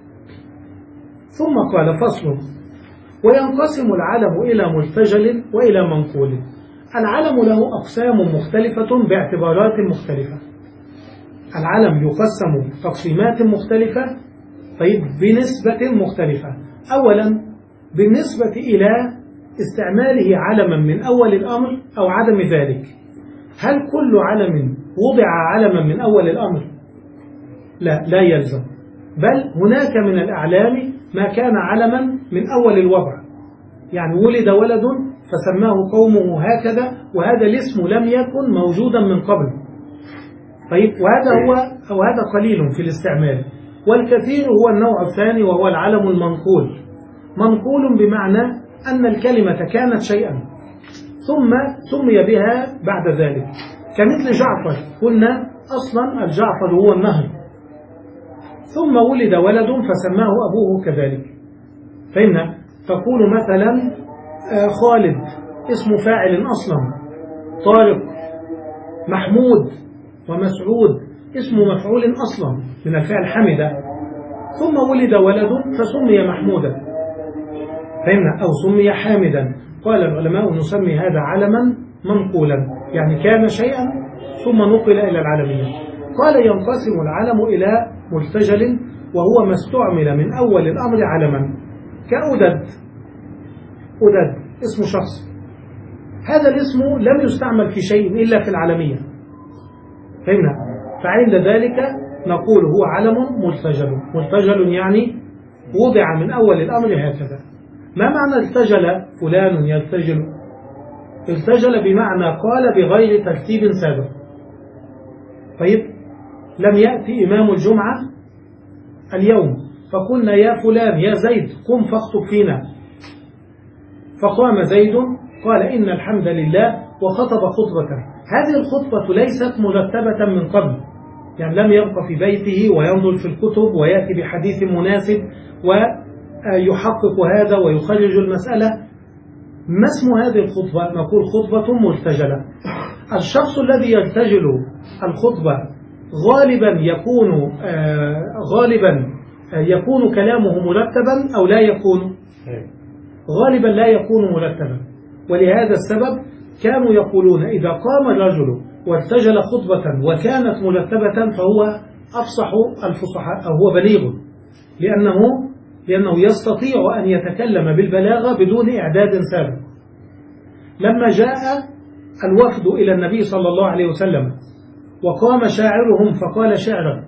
ثم قال فصل: وينقسم العلم إلى مرتجل وإلى منقول. العلم له أقسام مختلفة باعتبارات مختلفة. العلم يقسم تقسيمات مختلفة، طيب بنسبة مختلفة. أولا بالنسبة إلى استعماله علما من أول الأمر أو عدم ذلك. هل كل علم وضع علما من أول الأمر؟ لا، لا يلزم، بل هناك من الأعلام ما كان علما من أول الوضع، يعني ولد ولد فسماه قومه هكذا، وهذا الاسم لم يكن موجودا من قبل. طيب، وهذا هو أو هذا قليل في الاستعمال. والكثير هو النوع الثاني، وهو العلم المنقول. منقول بمعنى أن الكلمة كانت شيئا ثم سمي بها بعد ذلك، كمثل جعفر، قلنا أصلا الجعفر هو النهر، ثم ولد ولد فسماه أبوه كذلك. فإن تقول مثلا خالد اسم فاعل أصلا، طارق، محمود ومسعود اسم مفعول أصلا من الفعل حمد، ثم ولد ولد فسمي محمودا. فهمنا؟ أو سمي حامدا. قال العلماء نسمي هذا علما منقولا، يعني كان شيئا ثم نقل إلى العالمية. قال ينقسم العلم إلى مرتجل وهو ما استعمل من أول الأمر علما، كأدد. أدد اسم شخص، هذا الاسم لم يستعمل في شيء إلا في العالمية. فهمنا؟ فعند ذلك نقول هو علم مرتجل. مرتجل يعني وضع من أول الأمر هكذا. ما معنى ارتجل فلان يرتجل؟ ارتجل بمعنى قال بغير ترتيب سابق. طيب، لم يأتي إمام الجمعة اليوم فقلنا يا فلان يا زيد قم فاخطب فينا، فقام زيد قال إن الحمد لله وخطب خطبة. هذه الخطبة ليست مرتبة من قبل، يعني لم يبقى في بيته وينظر في الكتب ويأتي بحديث مناسب ويحقق هذا ويخرج المسألة. ما اسم هذه الخطبة؟ نقول خطبة مرتجلة. الشخص الذي يرتجل الخطبة غالبا يكون آه غالبا آه يكون كلامه مرتبا أو لا يكون؟ غالبا لا يكون مرتبا. ولهذا السبب كانوا يقولون إذا قام الرجل وارتجل خطبة وكانت مرتبة فهو أفصح الفصحاء أو هو بليغ، لأنه لأنه يستطيع أن يتكلم بالبلاغة بدون إعداد سابق. لما جاء الوفد إلى النبي صلى الله عليه وسلم وقام شاعرهم فقال شعرا،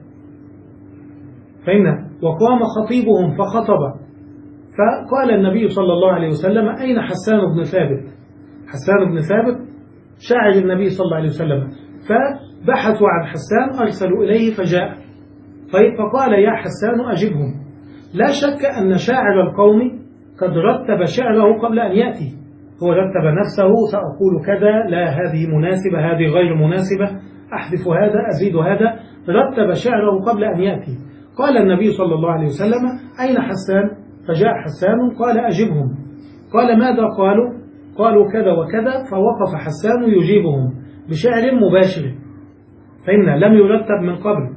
فإن وقام خطيبهم فخطب، فقال النبي صلى الله عليه وسلم أين حسان بن ثابت؟ حسان بن ثابت شاعر النبي صلى الله عليه وسلم، فبحثوا عن حسان أرسلوا إليه فجاء. طيب، فقال يا حسان أجبهم. لا شك أن شاعر القوم قد رتب شعره قبل أن يأتي، هو رتب نفسه سأقول كذا، لا هذه مناسبة هذه غير مناسبة، أحذف هذا أزيد هذا، رتب شعره قبل أن يأتي. قال النبي صلى الله عليه وسلم أين حسان؟ فجاء حسان قال أجبهم. قال ماذا قالوا؟ قالوا كذا وكذا، فوقف حسان يجيبهم بشعر مباشر، فإن لم يرتب من قبل.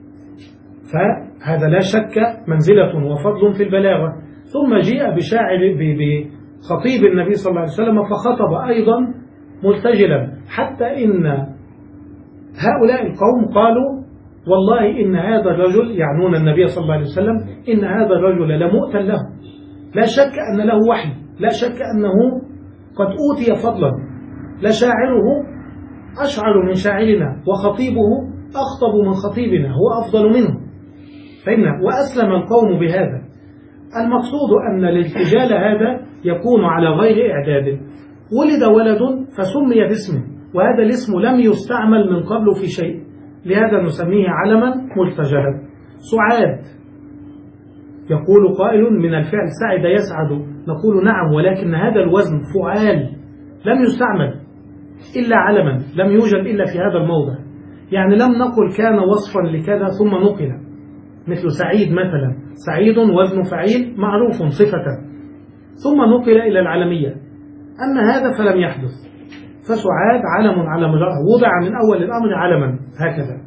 فهذا لا شك منزلة وفضل في البلاغة. ثم جاء بشاعر بخطيب النبي صلى الله عليه وسلم فخطب أيضا مرتجلا، حتى إن هؤلاء القوم قالوا والله إن هذا الرجل، يعنون النبي صلى الله عليه وسلم، إن هذا الرجل لمؤتى له، لا شك أن له وحي، لا شك أنه قد أوتي فضلا، لشاعره أشعر من شاعرنا وخطيبه أخطب من خطيبنا، هو أفضل منه. فإن وأسلم القوم بهذا. المقصود أن الارتجال هذا يكون على غير إعداد. ولد ولد فسمي باسمه، وهذا الاسم لم يستعمل من قبل في شيء، لهذا نسميه علما مرتجلا. سعاد، يقول قائل من الفعل سعد يسعد، نقول نعم، ولكن هذا الوزن فعال لم يستعمل إلا علما، لم يوجد إلا في هذا الموضع. يعني لم نقل كان وصفا لكذا ثم نقل، مثل سعيد مثلا، سعيد وزن فعيل معروف صفة، ثم نقل إلى العالمية. أما هذا فلم يحدث. فسعاد علم على امرأة، وضع من أول الأمر علما هكذا.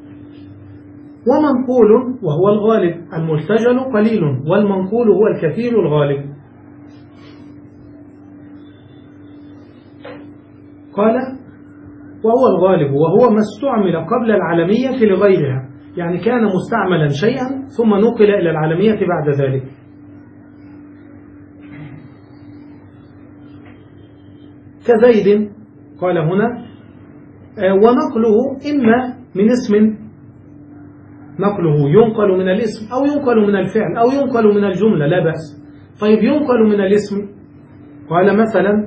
ومنقول وهو الغالب، المرتجل قليل والمنقول هو الكثير الغالب. قال وهو الغالب وهو ما استعمل قبل العالمية لغيرها، يعني كان مستعملا شيئا ثم نقل إلى العالمية بعد ذلك. كزيد قال هنا، ونقله إما من اسم، نقله ينقل من الاسم أو ينقل من الفعل أو ينقل من الجملة، لا بأس. طيب، ينقل من الاسم، قال مثلا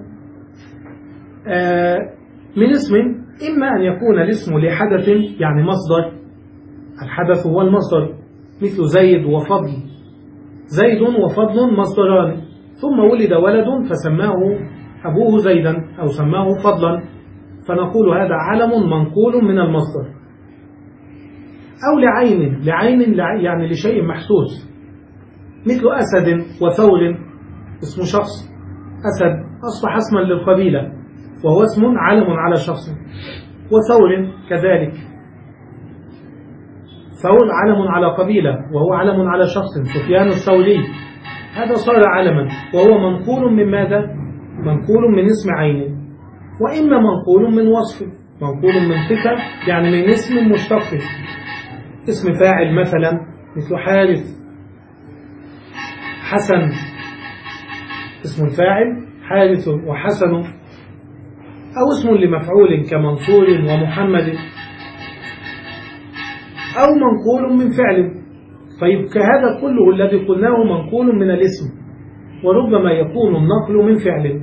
من اسم إما أن يكون الاسم لحدث، يعني مصدر، الحدث هو المصدر، مثل زيد وفضل، زيد وفضل مصدران، ثم ولد ولد فسماه أبوه زيدا أو سماه فضلا، فنقول هذا علم منقول من المصدر. أو لعين، لعين يعني لشيء محسوس، مثل أسد وثور، اسم شخص، أسد أصبح اسما للقبيلة وهو اسم علم على شخص، وثور كذلك، ثور علم على قبيلة وهو علم على شخص، سفيان الثوري هذا صار علما، وهو منقول من ماذا؟ منقول من اسم عين، وإما منقول من وصف، منقول من صفة يعني من اسم مشتق، اسم فاعل مثلا مثل حارث، حسن اسم الفاعل حارث وحسن، أو اسم لمفعول كمنصور ومحمد، أو منقول من فعل. طيب كهذا كله الذي قلناه منقول من الاسم، وربما يكون النقل من فعل،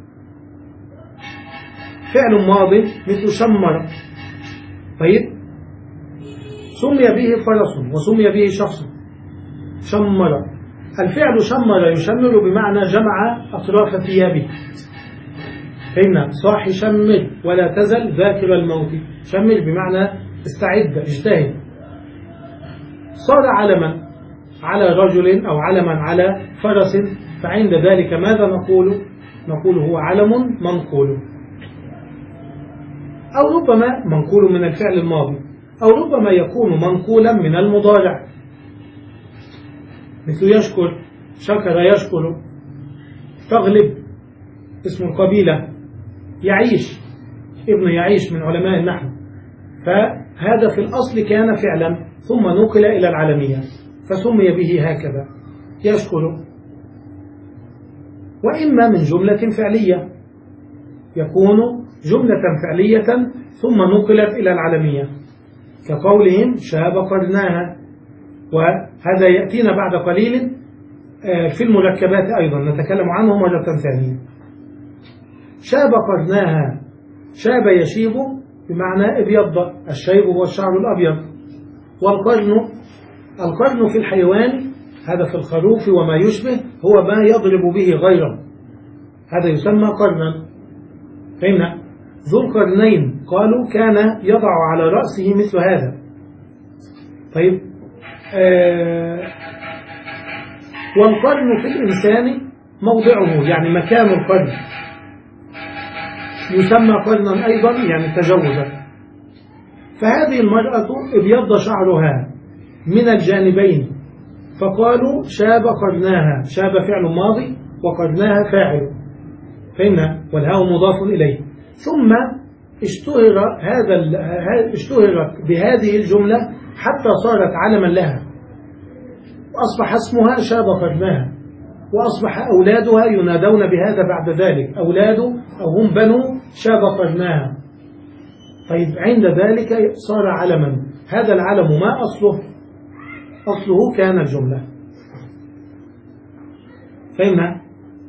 فعل ماضي مثل شمر، طيب سمي به فرس وسمي به شخص، شمر، الفعل شمر يشمر بمعنى جمع أطراف ثيابه، فإن صاح شمر ولا تزل ذاكر الموت، شمر بمعنى استعد اجتهد. صار علما على رجل أو علما على فرس، فعند ذلك ماذا نقول؟ نقول هو علم منقول، أو ربما منقول من الفعل الماضي، أو ربما يكون منقولا من المضارع مثل يشكر، شكر يشكر، تغلب اسم القبيلة، يعيش ابن يعيش من علماء النحو، فهذا في الأصل كان فعلا ثم نقل إلى العالمية فسمي به هكذا يشكر. وإما من جملة فعلية، يكون جملة فعلية ثم نقلت إلى العالمية كقولهم شاب قرناها، وهذا يأتينا بعد قليل في المركبات أيضا نتكلم عنه مرة ثانية. شاب قرناها، شاب يشيب بمعنى ابيض، الشيب هو الشعر الأبيض، والقرن القرن في الحيوان هذا في الخروف وما يشبه هو ما يضرب به غيره، هذا يسمى قرنا. فهمنا؟ ذو القرنين قالوا كان يضع على رأسه مثل هذا. طيب آه والقرن في الإنسان موضعه يعني مكان القرن يسمى قرنا أيضا يعني تجوزا. فهذه المرأة ابيض شعرها من الجانبين، فقالوا شاب قرناها، شاب فعل ماضي وقرناها فاعل، فإن والهاء مضاف إليه. ثم اشتهر هذا اشتهرت بهذه الجملة حتى صارت علما لها، وأصبح اسمها شاب قرناها، وأصبح أولادها ينادون بهذا بعد ذلك، أولاد أو هم بنو شاب قرناها. طيب عند ذلك صار علما، هذا العلم ما أصله؟ أصله كان الجملة. فهمنا؟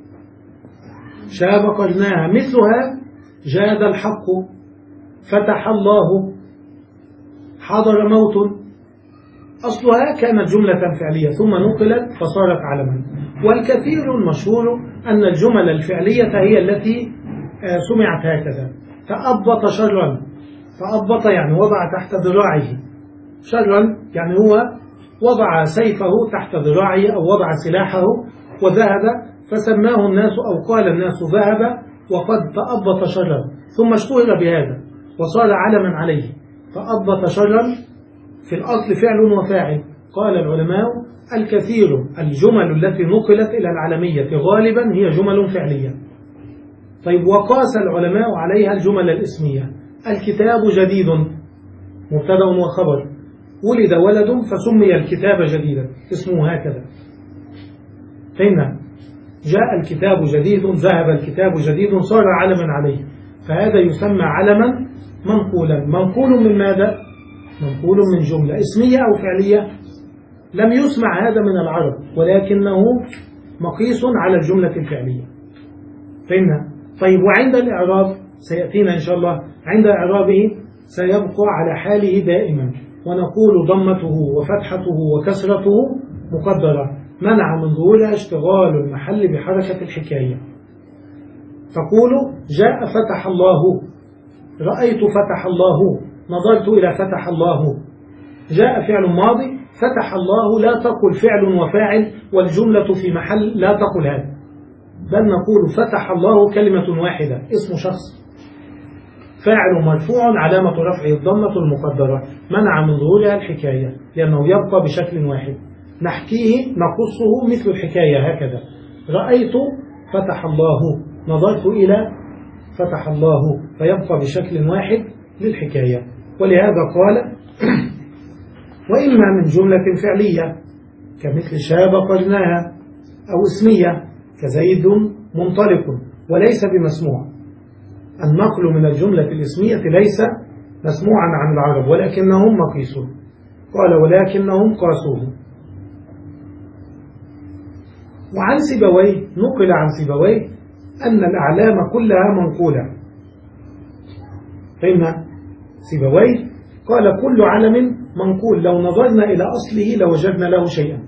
شاب قرناها مثلها جاد الحق، فتح الله، حضر موت، أصلها كانت جملة فعلية ثم نقلت فصارت علما. والكثير المشهور أن الجمل الفعلية هي التي سمعت هكذا: تأبط شرا، تأبط يعني وضع تحت ذراعه، شرا يعني هو وضع سيفه تحت ذراعه أو وضع سلاحه وذهب، فسماه الناس أو قال الناس ذهب وقد تأبط شرا، ثم اشتهر بهذا وصار علما عليه. تأبط شرا في الأصل فعل وفاعل. قال العلماء الكثير الجمل التي نقلت إلى العالمية غالبا هي جمل فعلية. طيب وقاس العلماء عليها الجمل الاسمية: الكتاب جديد مبتدأ وخبر، ولد ولد فسمي الكتاب جديدا، اسمه هكذا. فهمنا؟ جاء الكتاب جديد، ذهب الكتاب جديد، صار علما عليه، فهذا يسمى علما منقولا. منقول من ماذا؟ منقول من جملة اسمية أو فعلية، لم يسمع هذا من العرب ولكنه مقيس على الجملة الفعلية. فهمنا؟ طيب وعند الإعراب سيأتينا إن شاء الله، عند إعرابه سيبقى على حاله دائما، ونقول ضمته وفتحته وكسرته مقدرة، منع من ظهورها اشتغال المحل بحركة الحكاية. تقول جاء فتح الله، رأيت فتح الله، نظرت إلى فتح الله. جاء فعل ماضي، فتح الله لا تقل فعل وفاعل والجملة في محل، لا تقل هذا، بل نقول فتح الله كلمة واحدة اسم شخص، فاعل مرفوع علامة رفعه الضمة المقدرة، منع من ظهورها الحكاية لأنه يبقى بشكل واحد. نحكيه نقصه مثل الحكاية هكذا: رأيت فتح الله، نظرت إلى فتح الله، فيبقى بشكل واحد للحكاية. ولهذا قال: وإما من جملة فعلية كمثل شاب قرناها، أو اسمية كزيد منطلق، وليس بمسموع. النقل من الجملة الاسمية ليس مسموعا عن العرب، ولكنهم مقيسون. قال: ولكنهم قاسوه. وعن سيبويه نقل عن سيبويه أن الأعلام كلها منقولة. فإن سيبويه قال: كل علم منقول، لو نظرنا إلى أصله لوجدنا له شيئا.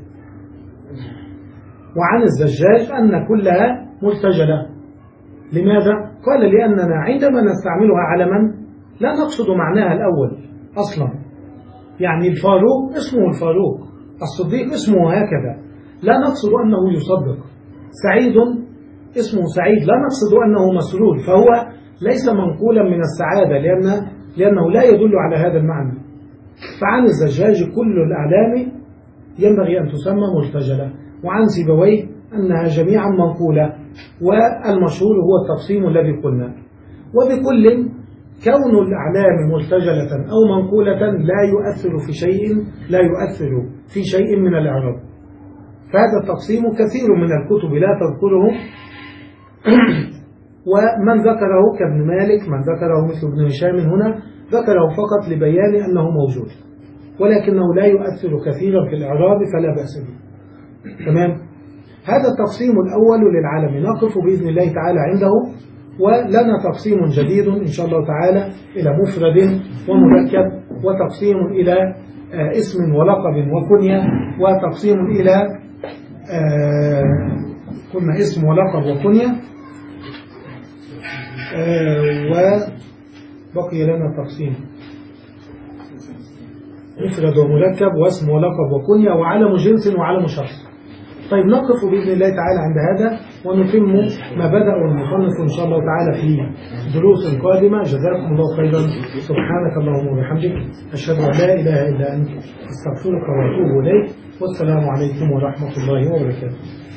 وعن الزجاج أن كلها مرتجلة. لماذا؟ قال: لأننا عندما نستعملها علما لا نقصد معناها الأول أصلا. يعني الفاروق اسمه الفاروق، الصديق اسمه هكذا، لا نقصد أنه يصدق. سعيد اسمه سعيد، لا نقصد أنه مسرور، فهو ليس منقولا من السعادة لأن لأنه لا يدل على هذا المعنى. فعن الزجاج كل الأعلام ينبغي أن تسمى مرتجلة. وعن سيبويه أنها جميعا منقولة، والمشهور هو التقسيم الذي قلنا. وبكل كون الأعلام مرتجلة أو منقولة لا يؤثر في شيء لا يؤثر في شيء من الإعراب. فهذا التقسيم كثير من الكتب لا تذكره، ومن ذكره كابن مالك، من ذكره مثل ابن هشام هنا ذكره فقط لبيان أنه موجود، ولكنه لا يؤثر كثيرا في الإعراب فلا بأس به. تمام. هذا التقسيم الأول للعالم نقف بإذن الله تعالى عنده، ولنا تقسيم جديد إن شاء الله تعالى إلى مفرد ومركب، وتقسيم إلى اسم ولقب وكنية، وتقسيم إلى قلنا اسم ولقب وكنية، وبقي لنا تقسيم مفرد ومركب واسم ولقب وكنية وعلم جنس وعلم شخص. طيب نقف بإذن الله تعالى عند هذا، ونتم ما بدأ المصنف إن شاء الله تعالى في دروس قادمة. جزاكم الله خيرا. سبحانك اللهم وبحمدك، أشهد أن لا إله إلا أنت، أستغفرك وأتوب إليك، والسلام عليكم ورحمة الله وبركاته.